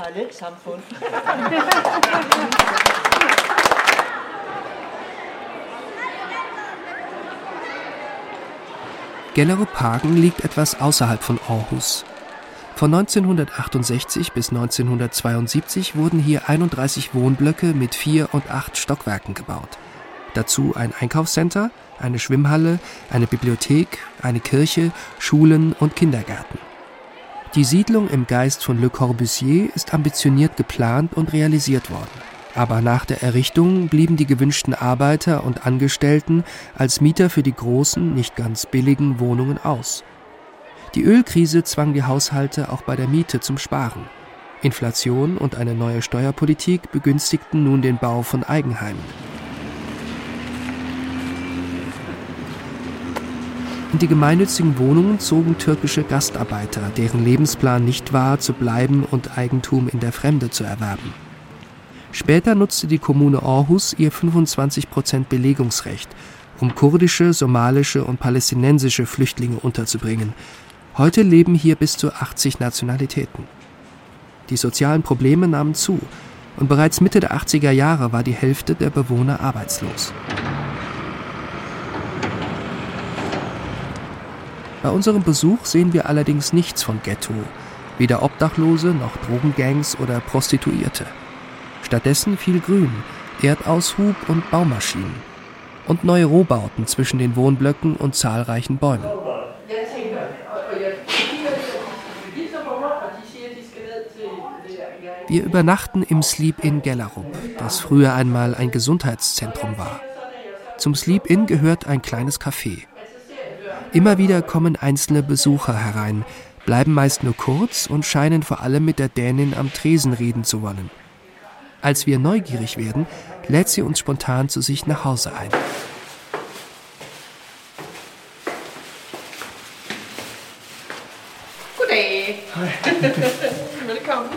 Gellerup-Hagen liegt etwas außerhalb von Aarhus. Von 1968 bis 1972 wurden hier 31 Wohnblöcke mit 4 und 8 Stockwerken gebaut. Dazu ein Einkaufscenter, eine Schwimmhalle, eine Bibliothek, eine Kirche, Schulen und Kindergärten. Die Siedlung im Geist von Le Corbusier ist ambitioniert geplant und realisiert worden. Aber nach der Errichtung blieben die gewünschten Arbeiter und Angestellten als Mieter für die großen, nicht ganz billigen Wohnungen aus. Die Ölkrise zwang die Haushalte auch bei der Miete zum Sparen. Inflation und eine neue Steuerpolitik begünstigten nun den Bau von Eigenheimen. In die gemeinnützigen Wohnungen zogen türkische Gastarbeiter, deren Lebensplan nicht war, zu bleiben und Eigentum in der Fremde zu erwerben. Später nutzte die Kommune Aarhus ihr 25% Belegungsrecht, um kurdische, somalische und palästinensische Flüchtlinge unterzubringen. Heute leben hier bis zu 80 Nationalitäten. Die sozialen Probleme nahmen zu und bereits Mitte der 80er Jahre war die Hälfte der Bewohner arbeitslos. Bei unserem Besuch sehen wir allerdings nichts von Ghetto, weder Obdachlose noch Drogengangs oder Prostituierte. Stattdessen viel Grün, Erdaushub und Baumaschinen und neue Rohbauten zwischen den Wohnblöcken und zahlreichen Bäumen. Wir übernachten im Sleep-In Gellerup, das früher einmal ein Gesundheitszentrum war. Zum Sleep-In gehört ein kleines Café. Immer wieder kommen einzelne Besucher herein, bleiben meist nur kurz und scheinen vor allem mit der Dänin am Tresen reden zu wollen. Als wir neugierig werden, lädt sie uns spontan zu sich nach Hause ein. Goddag. Velkommen.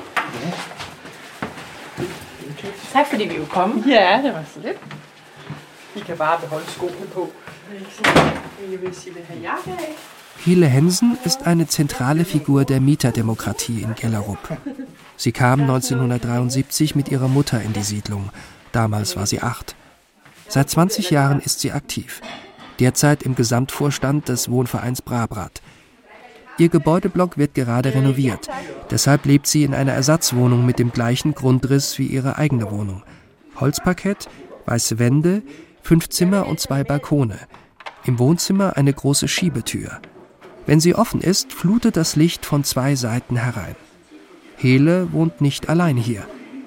Tak fordi vi kunne komme. Ja, det var så lidt. I kan bare beholde skoene på. Jeg vil sige, vil have jakke af. Hille Hensen ist eine zentrale Figur der Mieterdemokratie in Gellerup. Sie kam 1973 mit ihrer Mutter in die Siedlung. Damals war sie 8. Seit 20 Jahren ist sie aktiv. Derzeit im Gesamtvorstand des Wohnvereins Brabrat. Ihr Gebäudeblock wird gerade renoviert. Deshalb lebt sie in einer Ersatzwohnung mit dem gleichen Grundriss wie ihre eigene Wohnung. Holzparkett, weiße Wände, 5 Zimmer und 2 Balkone. Im Wohnzimmer eine große Schiebetür. Wenn sie offen ist, flutet das Licht von 2 Seiten herein. Hele wohnt nicht allein hier.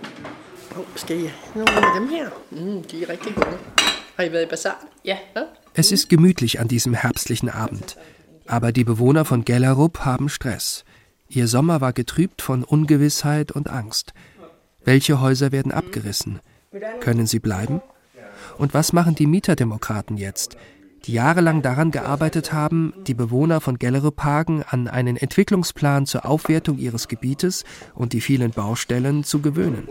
Es ist gemütlich an diesem herbstlichen Abend. Aber die Bewohner von Gellerup haben Stress. Ihr Sommer war getrübt von Ungewissheit und Angst. Welche Häuser werden abgerissen? Können sie bleiben? Und was machen die Mieterdemokraten jetzt? die jahrelang daran gearbeitet haben, die Bewohner von Gelleruphagen an einen Entwicklungsplan zur Aufwertung ihres Gebietes und die vielen Baustellen zu gewöhnen.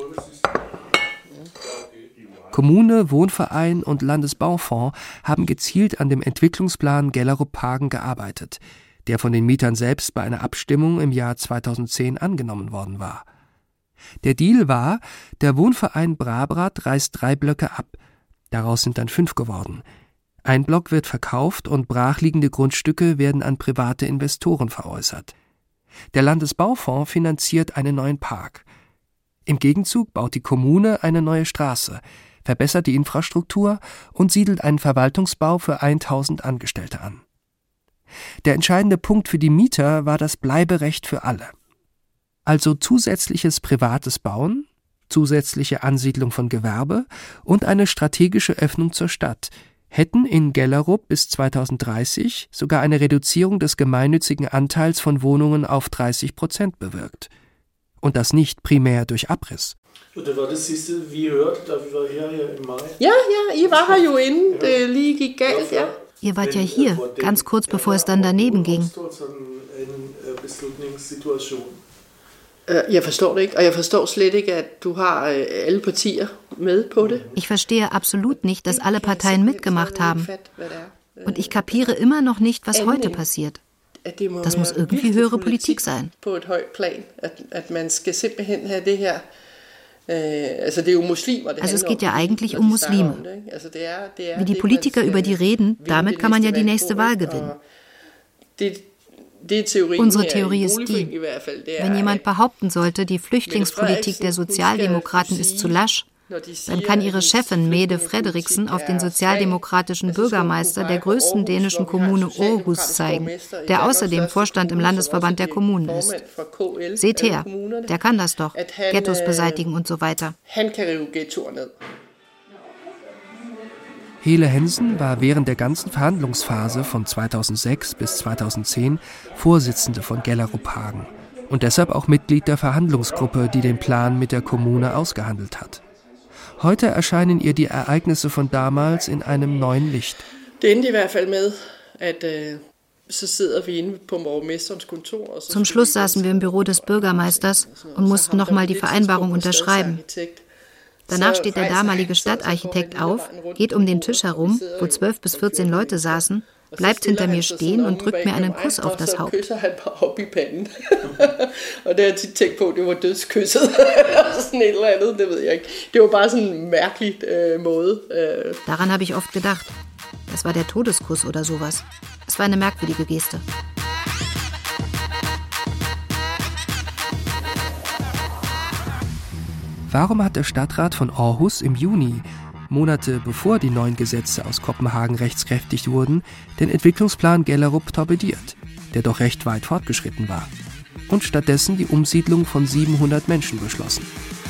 Kommune, Wohnverein und Landesbaufonds haben gezielt an dem Entwicklungsplan Gelleruphagen gearbeitet, der von den Mietern selbst bei einer Abstimmung im Jahr 2010 angenommen worden war. Der Deal war, der Wohnverein Brabrad reißt 3 Blöcke ab. Daraus sind dann 5 geworden. Ein Block wird verkauft und brachliegende Grundstücke werden an private Investoren veräußert. Der Landesbaufonds finanziert einen neuen Park. Im Gegenzug baut die Kommune eine neue Straße, verbessert die Infrastruktur und siedelt einen Verwaltungsbau für 1000 Angestellte an. Der entscheidende Punkt für die Mieter war das Bleiberecht für alle. Also zusätzliches privates Bauen, zusätzliche Ansiedlung von Gewerbe und eine strategische Öffnung zur Stadt hätten in Gellerup bis 2030 sogar eine Reduzierung des gemeinnützigen Anteils von Wohnungen auf 30% bewirkt. Und das nicht primär durch Abriss. Det var det sidste, vi hørte, da vi var her im Mai. Ja, I var her jo inden det lige gik galt, ja. Ihr wart ja hier, ganz kurz bevor es dann daneben ging. Jeg forstår det ikke, og jeg forstår slet ikke, at du har alle partier med på det. Ich verstehe absolut nicht, dass alle Parteien mitgemacht haben. Und ich kapiere immer noch nicht, was heute passiert. Das muss irgendwie höhere Politik sein. Also es geht ja eigentlich um Muslime. Wie die Politiker über die reden, damit kann man ja die nächste Wahl gewinnen. Unsere Theorie ist die, wenn jemand behaupten sollte, die Flüchtlingspolitik der Sozialdemokraten ist zu lasch, dann kann ihre Chefin Mette Frederiksen auf den sozialdemokratischen Bürgermeister der größten dänischen Kommune Aarhus zeigen, der außerdem Vorstand im Landesverband der Kommunen ist. Seht her, der kann das doch, Ghettos beseitigen und so weiter. Hele Hensen war während der ganzen Verhandlungsphase von 2006 bis 2010 Vorsitzende von Gelleruphagen und deshalb auch Mitglied der Verhandlungsgruppe, die den Plan mit der Kommune ausgehandelt hat. Heute erscheinen ihr die Ereignisse von damals in einem neuen Licht. Zum Schluss saßen wir im Büro des Bürgermeisters und mussten nochmal die Vereinbarung unterschreiben. Danach steht der damalige Stadtarchitekt auf, geht um den Tisch herum, wo 12 bis 14 Leute saßen, bleibt hinter mir stehen und drückt mir einen Kuss auf das Haupt. Og det har jeg tit tænkt på, det var dødskysset. Sådan et eller andet, det ved jeg ikke. Det var bare sådan en mærkelig måde. Daran habe ich oft gedacht. Das war der Todeskuss oder sowas. Es war eine merkwürdige Geste. Warum hat der Stadtrat von Aarhus im Juni, Monate bevor die neuen Gesetze aus Kopenhagen rechtskräftig wurden, den Entwicklungsplan Gellerup torpediert, der doch recht weit fortgeschritten war, und stattdessen die Umsiedlung von 700 Menschen beschlossen?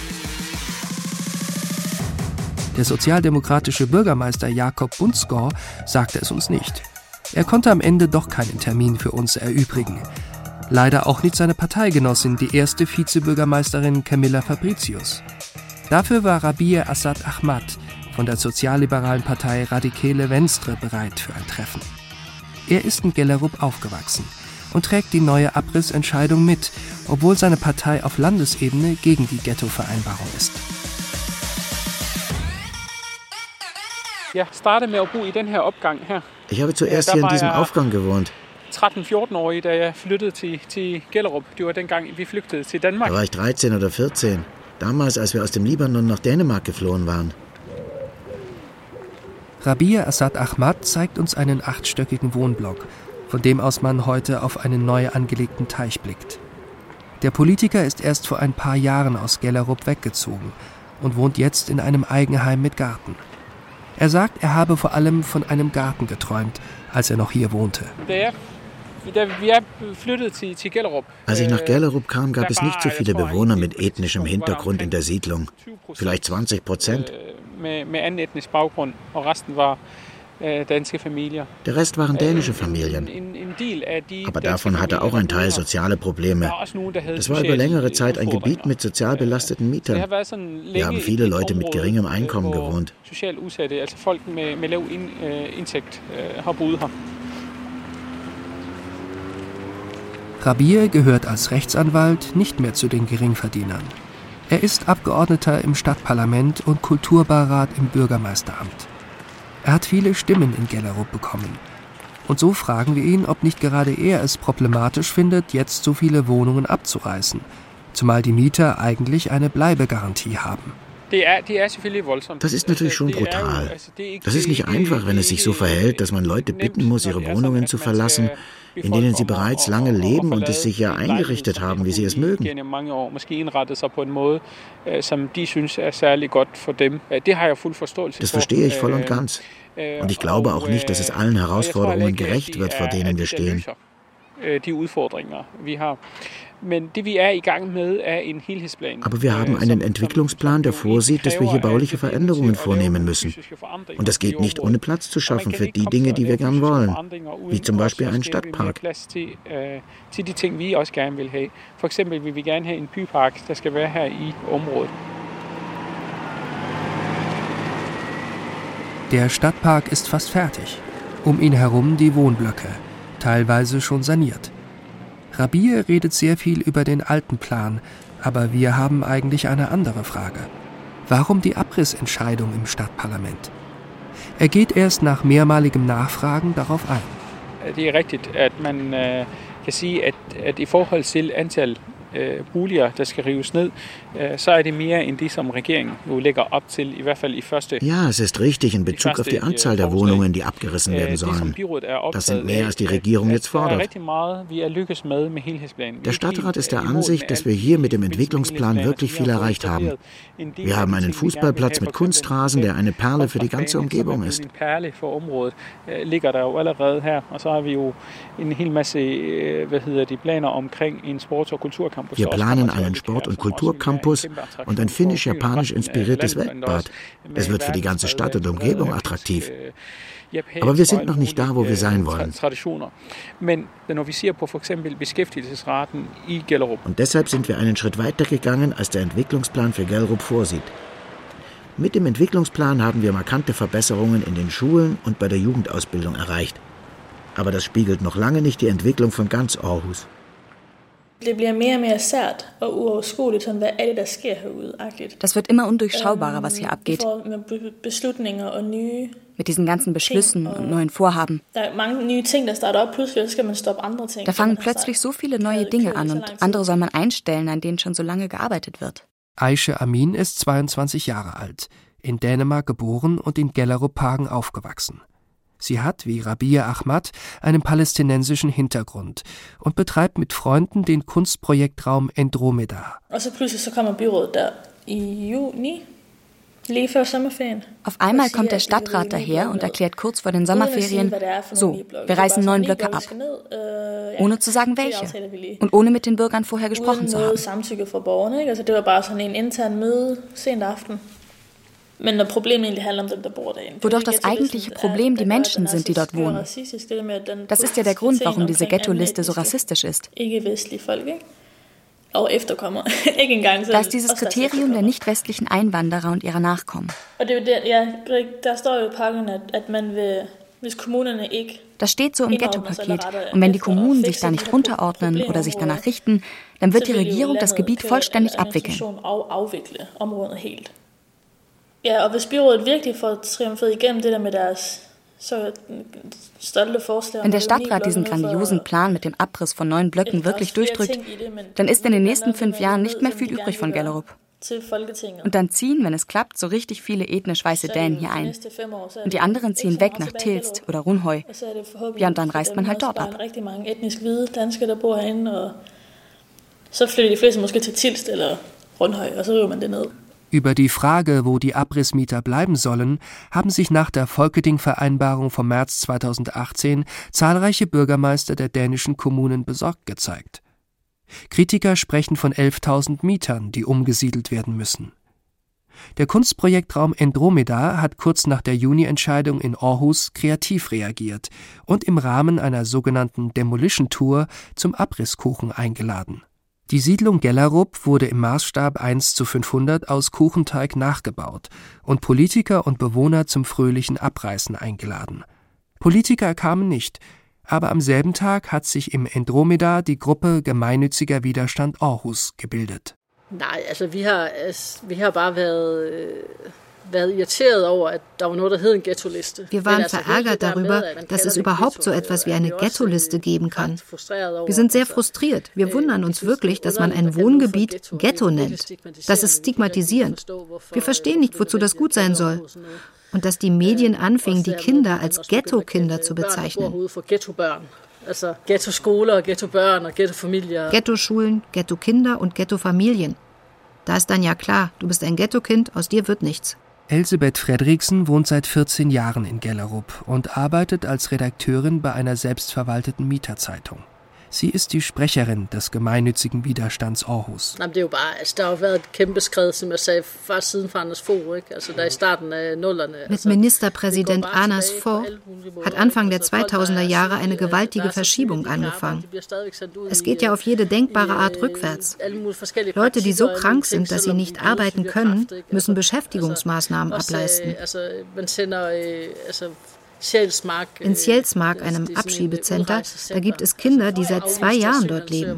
Der sozialdemokratische Bürgermeister Jakob Bundsgaard sagte es uns nicht. Er konnte am Ende doch keinen Termin für uns erübrigen. Leider auch nicht seine Parteigenossin, die erste Vizebürgermeisterin Camilla Fabricius. Dafür war Rabih Assad Ahmad von der sozialliberalen Partei Radikale Venstre bereit für ein Treffen. Er ist in Gellerup aufgewachsen und trägt die neue Abrissentscheidung mit, obwohl seine Partei auf Landesebene gegen die Ghetto-Vereinbarung ist. Ich habe zuerst hier in diesem Aufgang gewohnt. 13-14-årig, da jeg flyttede til Gellerup. Det var dengang, vi flygtede til Danmark. Da war ich 13 oder 14. Damals, als wir aus dem Libanon nach Dänemark geflohen waren. Rabih Assad Ahmad zeigt uns einen 8-stöckigen Wohnblock, von dem aus man heute auf einen neu angelegten Teich blickt. Der Politiker ist erst vor ein paar Jahren aus Gellerup weggezogen und wohnt jetzt in einem Eigenheim mit Garten. Er sagt, er habe vor allem von einem Garten geträumt, als er noch hier wohnte. Als ich nach Gellerup kam, gab es nicht so viele Bewohner mit ethnischem Hintergrund in der Siedlung. Vielleicht 20%. danske Familien. Der Rest waren dänische Familien. Aber davon hatte auch ein Teil soziale Probleme. Es war über längere Zeit ein Gebiet mit sozial belasteten Mietern. Hier haben viele Leute mit geringem Einkommen gewohnt. Socialt udsatte, altså folk med lav indtægt, har boet her. Rabier gehört als Rechtsanwalt nicht mehr zu den Geringverdienern. Er ist Abgeordneter im Stadtparlament und Kulturbeirat im Bürgermeisteramt. Er hat viele Stimmen in Gellerup bekommen. Und so fragen wir ihn, ob nicht gerade er es problematisch findet, jetzt so viele Wohnungen abzureißen, zumal die Mieter eigentlich eine Bleibegarantie haben. Das ist natürlich schon brutal. Das ist nicht einfach, wenn es sich so verhält, dass man Leute bitten muss, ihre Wohnungen zu verlassen, in denen sie bereits lange leben und es sich ja eingerichtet haben, wie sie es mögen. Das verstehe ich voll und ganz. Und ich glaube auch nicht, dass es allen Herausforderungen gerecht wird, vor denen wir stehen. Aber wir haben einen Entwicklungsplan, der vorsieht, dass wir hier bauliche Veränderungen vornehmen müssen. Und das geht nicht, ohne Platz zu schaffen für die Dinge, die wir gern wollen, wie zum Beispiel einen Stadtpark. Der Stadtpark ist fast fertig. Um ihn herum die Wohnblöcke, teilweise schon saniert. Rabier redet sehr viel über den alten Plan, aber wir haben eigentlich eine andere Frage. Warum die Abrissentscheidung im Stadtparlament? Er geht erst nach mehrmaligem Nachfragen darauf ein. Det rigtigt, at man kan sige, at i forhold til antal boliger, der skal rives ned, så det mere end det, som regeringen jo lægger op til, i hvert fald i første. Ja, es ist richtig in Bezug auf die Anzahl der Wohnungen, die abgerissen werden sollen. Das sind mehr, als die Regierung jetzt fordert. Der Stadtrat ist der Ansicht, dass wir hier mit dem Entwicklungsplan wirklich viel erreicht haben. Wir haben einen Fußballplatz mit Kunstrasen, der eine Perle für die ganze Umgebung ist. Wir planen einen Sport- und Kulturcampus und ein finnisch-japanisch inspiriertes Weltbad. Es wird für die ganze Stadt und Umgebung attraktiv. Aber wir sind noch nicht da, wo wir sein wollen. Und deshalb sind wir einen Schritt weiter gegangen, als der Entwicklungsplan für Gellerup vorsieht. Mit dem Entwicklungsplan haben wir markante Verbesserungen in den Schulen und bei der Jugendausbildung erreicht. Aber das spiegelt noch lange nicht die Entwicklung von ganz Aarhus. Das wird immer undurchschaubarer, was hier abgeht. Mit diesen ganzen Beschlüssen und neuen Vorhaben. Da fangen plötzlich so viele neue Dinge an und andere soll man einstellen, an denen schon so lange gearbeitet wird. Aisha Amin ist 22 Jahre alt, in Dänemark geboren und in Gellerup-Hagen aufgewachsen. Sie hat, wie Rabier Ahmad, einen palästinensischen Hintergrund und betreibt mit Freunden den Kunstprojektraum Andromeda. Auf einmal kommt der Stadtrat daher und erklärt kurz vor den Sommerferien, so, wir reißen 9 Blöcke ab. Ohne zu sagen, welche. Und ohne mit den Bürgern vorher gesprochen zu haben. Wodurch das eigentliche Problem die Menschen sind, die dort wohnen. Das ist ja der Grund, warum diese Ghetto-Liste so rassistisch ist. Da ist dieses Kriterium der nicht-westlichen Einwanderer und ihrer Nachkommen. Das steht so im Ghetto-Paket. Und wenn die Kommunen sich da nicht unterordnen oder sich danach richten, dann wird die Regierung das Gebiet vollständig abwickeln. Ja, og hvis byrådet virkelig får triumferet igennem det der med deres så stolte Forslag. Wenn der Stadtrat diesen grandiosen Plan mit dem Abriss von 9 Blöcken wirklich durchdrückt, dann ist in den nächsten 5 Jahren nicht mehr viel übrig von Gellerup. Und dann ziehen, wenn es klappt, so richtig viele ethnisch weiße Dänen hier ein. Und die anderen ziehen weg nach Tilst oder Rundhøj. Ja, und dann reist man halt dort ab. Så flytter de fleste måske til Tilst eller Rundhøj, og så river man det ned. Über die Frage, wo die Abrissmieter bleiben sollen, haben sich nach der Folketing-Vereinbarung vom März 2018 zahlreiche Bürgermeister der dänischen Kommunen besorgt gezeigt. Kritiker sprechen von 11.000 Mietern, die umgesiedelt werden müssen. Der Kunstprojektraum Andromeda hat kurz nach der Juni-Entscheidung in Aarhus kreativ reagiert und im Rahmen einer sogenannten Demolition Tour zum Abrisskuchen eingeladen. Die Siedlung Gellerup wurde im Maßstab 1:500 aus Kuchenteig nachgebaut und Politiker und Bewohner zum fröhlichen Abreißen eingeladen. Politiker kamen nicht, aber am selben Tag hat sich im Andromeda die Gruppe Gemeinnütziger Widerstand Aarhus gebildet. Nej, altså vi har bare været irriteret over, at der var noget, der hed en Ghettoliste. Wir waren verärgert darüber, dass es überhaupt so etwas wie eine Ghettoliste geben kann. Wir sind sehr frustriert. Wir wundern uns wirklich, dass man ein Wohngebiet Ghetto nennt. Das ist stigmatisierend. Wir verstehen nicht, wozu das gut sein soll. Und dass die Medien anfingen, die Kinder als Ghetto-Kinder zu bezeichnen. Also Ghetto-Skoler, Ghetto-Børn und Ghetto-Familie. Ghetto-Schulen, Ghetto-Kinder und Ghetto-Familien. Da ist dann ja klar, du bist ein Ghetto-Kind, aus dir wird nichts. Elsebeth Fredriksen wohnt seit 14 Jahren in Gellerup und arbeitet als Redakteurin bei einer selbstverwalteten Mieterzeitung. Sie ist die Sprecherin des gemeinnützigen Widerstands Aarhus. Det er jo bare, der har jo været et kæmpe skred, som jeg sagde, faktisk siden fra Anders Fogh, ikke? Altså der i starten af 00'erne. Mit Ministerpräsident Anders Fogh hat Anfang der 2000er Jahre eine gewaltige Verschiebung angefangen. Es geht ja auf jede denkbare Art rückwärts. Leute, die so krank sind, dass sie nicht arbeiten können, müssen Beschäftigungsmaßnahmen ableisten. In Sjælsmark, einem Abschiebecenter, da gibt es Kinder, die seit 2 Jahren dort leben.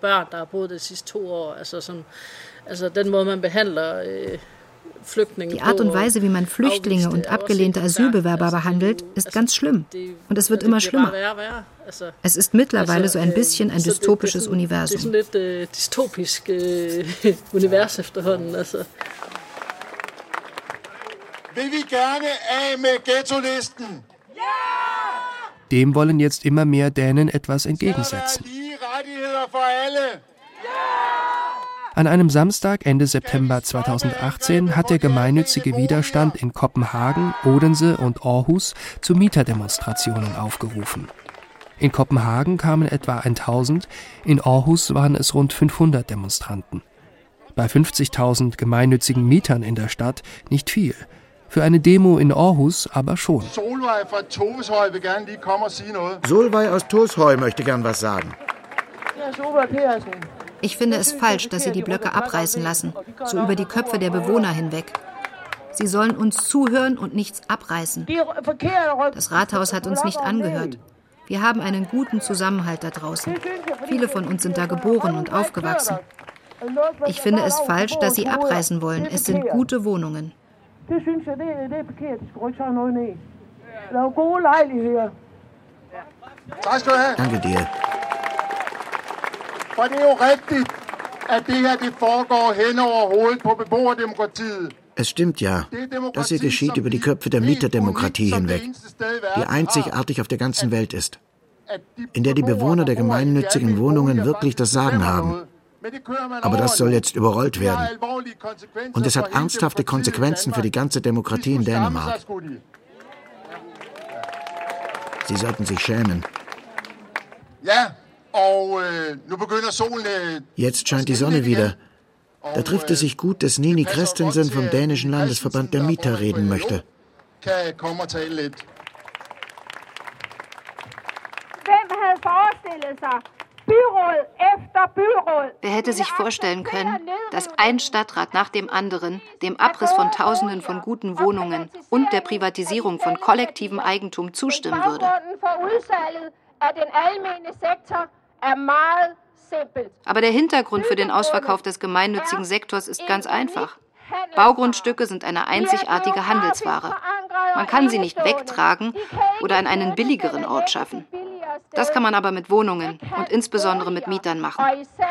Die Art und Weise, wie man Flüchtlinge und abgelehnte Asylbewerber behandelt, ist ganz schlimm. Und es wird immer schlimmer. Es ist mittlerweile so ein bisschen ein dystopisches Universum. Vil vi gerne af med Ghettolisten? Dem wollen jetzt immer mehr Dänen etwas entgegensetzen. An einem Samstag Ende September 2018 hat der gemeinnützige Widerstand in Kopenhagen, Odense und Aarhus zu Mieterdemonstrationen aufgerufen. In Kopenhagen kamen etwa 1000, in Aarhus waren es rund 500 Demonstranten. Bei 50.000 gemeinnützigen Mietern in der Stadt nicht viel. Für eine Demo in Aarhus aber schon. Solveig aus Toshøj möchte gern was sagen. Ich finde es falsch, dass sie die Blöcke abreißen lassen, so über die Köpfe der Bewohner hinweg. Sie sollen uns zuhören und nichts abreißen. Das Rathaus hat uns nicht angehört. Wir haben einen guten Zusammenhalt da draußen. Viele von uns sind da geboren und aufgewachsen. Ich finde es falsch, dass sie abreißen wollen. Es sind gute Wohnungen. Det synes jeg, det er forkert. Det skulle ikke tage noget ned. Der er jo gode lejligheder. Tak skal du have. Danke dir. For det er jo rigtigt, at det her det foregår hen over hovedet på beboerdemokratiet. Es stimmt ja. Das hier geschieht über die Köpfe der Mieterdemokratie hinweg, die einzigartig auf der ganzen Welt ist, in der die Bewohner der gemeinnützigen Wohnungen wirklich das Sagen haben. Aber das soll jetzt überrollt werden. Und es hat ernsthafte Konsequenzen für die ganze Demokratie in Dänemark. Sie sollten sich schämen. Jetzt scheint die Sonne wieder. Da trifft es sich gut, dass Nini Christensen vom dänischen Landesverband der Mieter reden möchte. Wer hätte sich vorstellen können, dass ein Stadtrat nach dem anderen dem Abriss von Tausenden von guten Wohnungen und der Privatisierung von kollektivem Eigentum zustimmen würde? Aber der Hintergrund für den Ausverkauf des gemeinnützigen Sektors ist ganz einfach. Baugrundstücke sind eine einzigartige Handelsware. Man kann sie nicht wegtragen oder an einen billigeren Ort schaffen. Das kann man aber mit Wohnungen und insbesondere mit Mietern machen.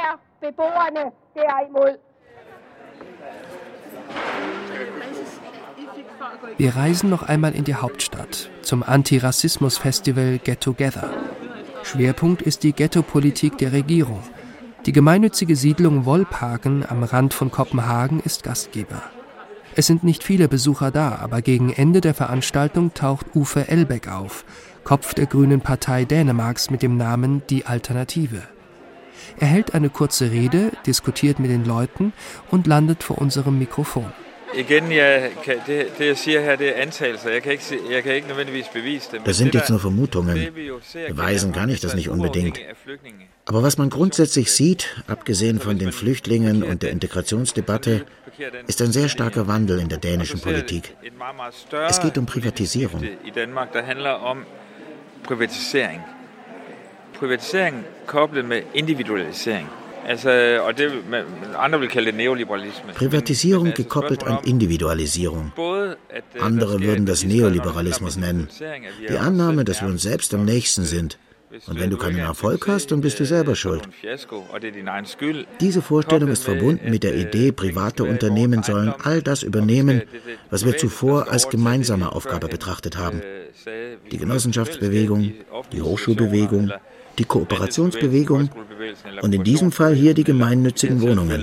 Wir reisen noch einmal in die Hauptstadt zum Antirassismus-Festival Get Together. Schwerpunkt ist die Ghetto-Politik der Regierung. Die gemeinnützige Siedlung Vollparken am Rand von Kopenhagen ist Gastgeber. Es sind nicht viele Besucher da, aber gegen Ende der Veranstaltung taucht Uffe Elbæk auf, Kopf der Grünen Partei Dänemarks mit dem Namen Die Alternative. Er hält eine kurze Rede, diskutiert mit den Leuten und landet vor unserem Mikrofon. Igen, det jeg siger her, det er antagelser. Jeg kan ikke nødvendigvis bevise det. Das sind jetzt nur Vermutungen. Beweisen kann ich das nicht unbedingt. Aber was man grundsätzlich sieht, abgesehen von den Flüchtlingen und der Integrationsdebatte, ist ein sehr starker Wandel in der dänischen Politik. Es geht um Privatisierung. I Danmark, der handler om privatisering. Privatisering koblet med individualisering. Andere will kalde Neoliberalismus. Privatisierung gekoppelt an Individualisierung. Andere würden das Neoliberalismus nennen. Die Annahme, dass wir uns selbst am nächsten sind. Und wenn du keinen Erfolg hast, dann bist du selber schuld. Diese Vorstellung ist verbunden mit der Idee, private Unternehmen sollen all das übernehmen, was wir zuvor als gemeinsame Aufgabe betrachtet haben. Die Genossenschaftsbewegung, die Hochschulbewegung, die Kooperationsbewegung und in diesem Fall hier die gemeinnützigen Wohnungen.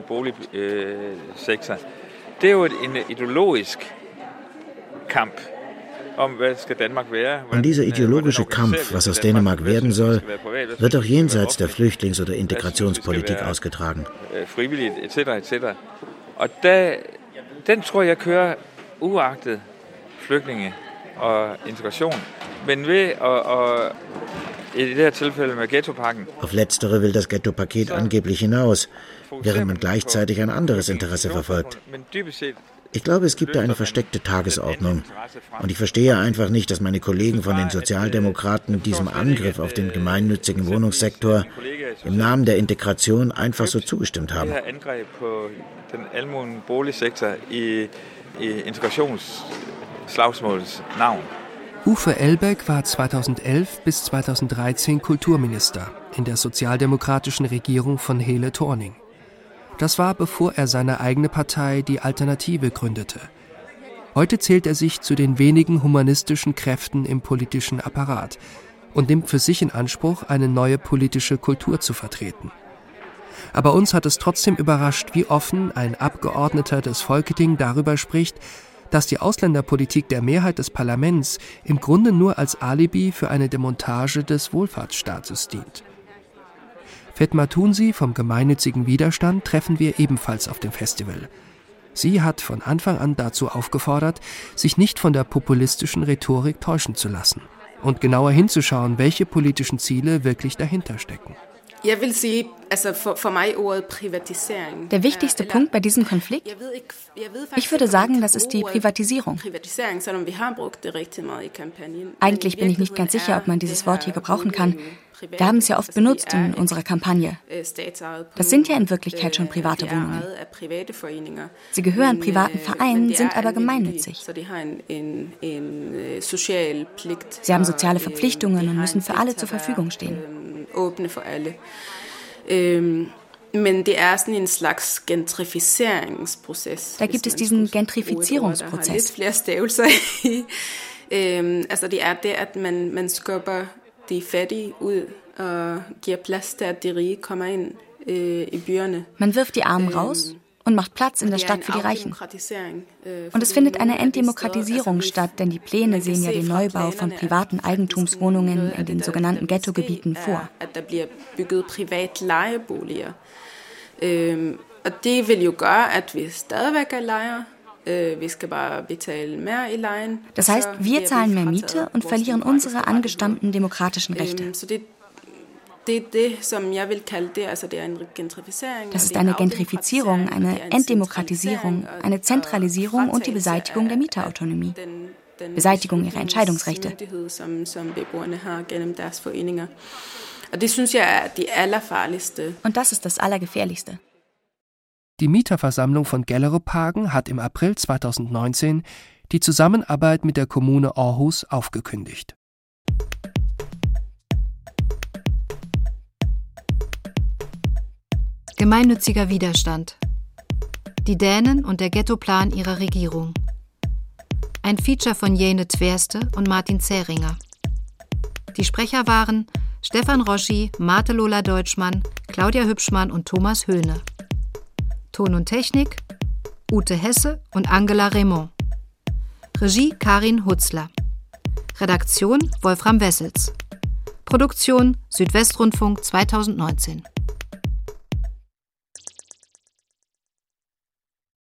Det er jo en ideologisk kamp om, hvad skal Danmark være. Und dieser ideologische Kampf, was aus Dänemark werden soll, wird auch jenseits der Flüchtlings- oder Integrationspolitik ausgetragen. Frivilligt, etc. Og den tror jeg kører uagtet flygtninge og integration. Men ved at i det her Tilfælde med Ghettopakken. Auf letztere will das Ghetto-Paket angeblich hinaus, während man gleichzeitig ein anderes Interesse verfolgt. Ich glaube, es gibt da eine versteckte Tagesordnung. Und ich verstehe einfach nicht, dass meine Kollegen von den Sozialdemokraten diesem Angriff auf den gemeinnützigen Wohnungssektor im Namen der Integration einfach so zugestimmt haben. Angreb på den almene boligsektor i integrationsslagsmålets navn. Uffe Elbæk war 2011 bis 2013 Kulturminister in der sozialdemokratischen Regierung von Helle Thorning. Das war, bevor er seine eigene Partei, die Alternative, gründete. Heute zählt er sich zu den wenigen humanistischen Kräften im politischen Apparat und nimmt für sich in Anspruch, eine neue politische Kultur zu vertreten. Aber uns hat es trotzdem überrascht, wie offen ein Abgeordneter des Folketing darüber spricht, dass die Ausländerpolitik der Mehrheit des Parlaments im Grunde nur als Alibi für eine Demontage des Wohlfahrtsstaates dient. Fatma Tunsi vom gemeinnützigen Widerstand treffen wir ebenfalls auf dem Festival. Sie hat von Anfang an dazu aufgefordert, sich nicht von der populistischen Rhetorik täuschen zu lassen und genauer hinzuschauen, welche politischen Ziele wirklich dahinter stecken. Jeg vil sige, altså for mig ordet privatisering. Der wichtigste Punkt bei diesem Konflikt? Ich würde sagen, das ist die Privatisierung. Eigentlich bin ich nicht ganz sicher, ob man dieses Wort hier gebrauchen kann. Wir haben es ja oft benutzt in unserer Kampagne. Das sind ja in Wirklichkeit schon private Wohnungen. Sie gehören privaten Vereinen, sind aber gemeinnützig. Sie haben soziale Verpflichtungen und müssen für alle zur Verfügung stehen. Åbne for alle. Men det er sådan en slags gentrificeringsproces. Da gibt es diesen Gentrifizierungsprozess. Lidt flere stavelser i. Altså det er det, at man skubber de fattige ud og giver plads til, at de rige kommer ind i byerne. Man wirft die Armen raus und macht Platz in der Stadt für die Reichen. Und es findet eine Entdemokratisierung statt, denn die Pläne sehen ja den Neubau von privaten Eigentumswohnungen in den sogenannten Ghettogebieten vor. Der bliver bygget private lejeboliger. Og det vil jo gøre, at vi stadigvæk er lejere. Vi skal bare betale mere i lejen. Das heißt, wir zahlen mehr Miete und verlieren unsere angestammten demokratischen Rechte. Das ist eine Gentrifizierung, eine Entdemokratisierung, eine Zentralisierung und die Beseitigung der Mieterautonomie. Beseitigung ihrer Entscheidungsrechte. Und das ist das Allergefährlichste. Die Mieterversammlung von Gelleruphagen hat im April 2019 die Zusammenarbeit mit der Kommune Aarhus aufgekündigt. Gemeinnütziger Widerstand. Die Dänen und der Ghettoplan ihrer Regierung. Ein Feature von Jane Tverste und Martin Zähringer. Die Sprecher waren Stefan Roschi, Marte Lola Deutschmann, Claudia Hübschmann und Thomas Höhne. Ton und Technik Ute Hesse und Angela Raymond. Regie Karin Hutzler. Redaktion Wolfram Wessels. Produktion Südwestrundfunk 2019.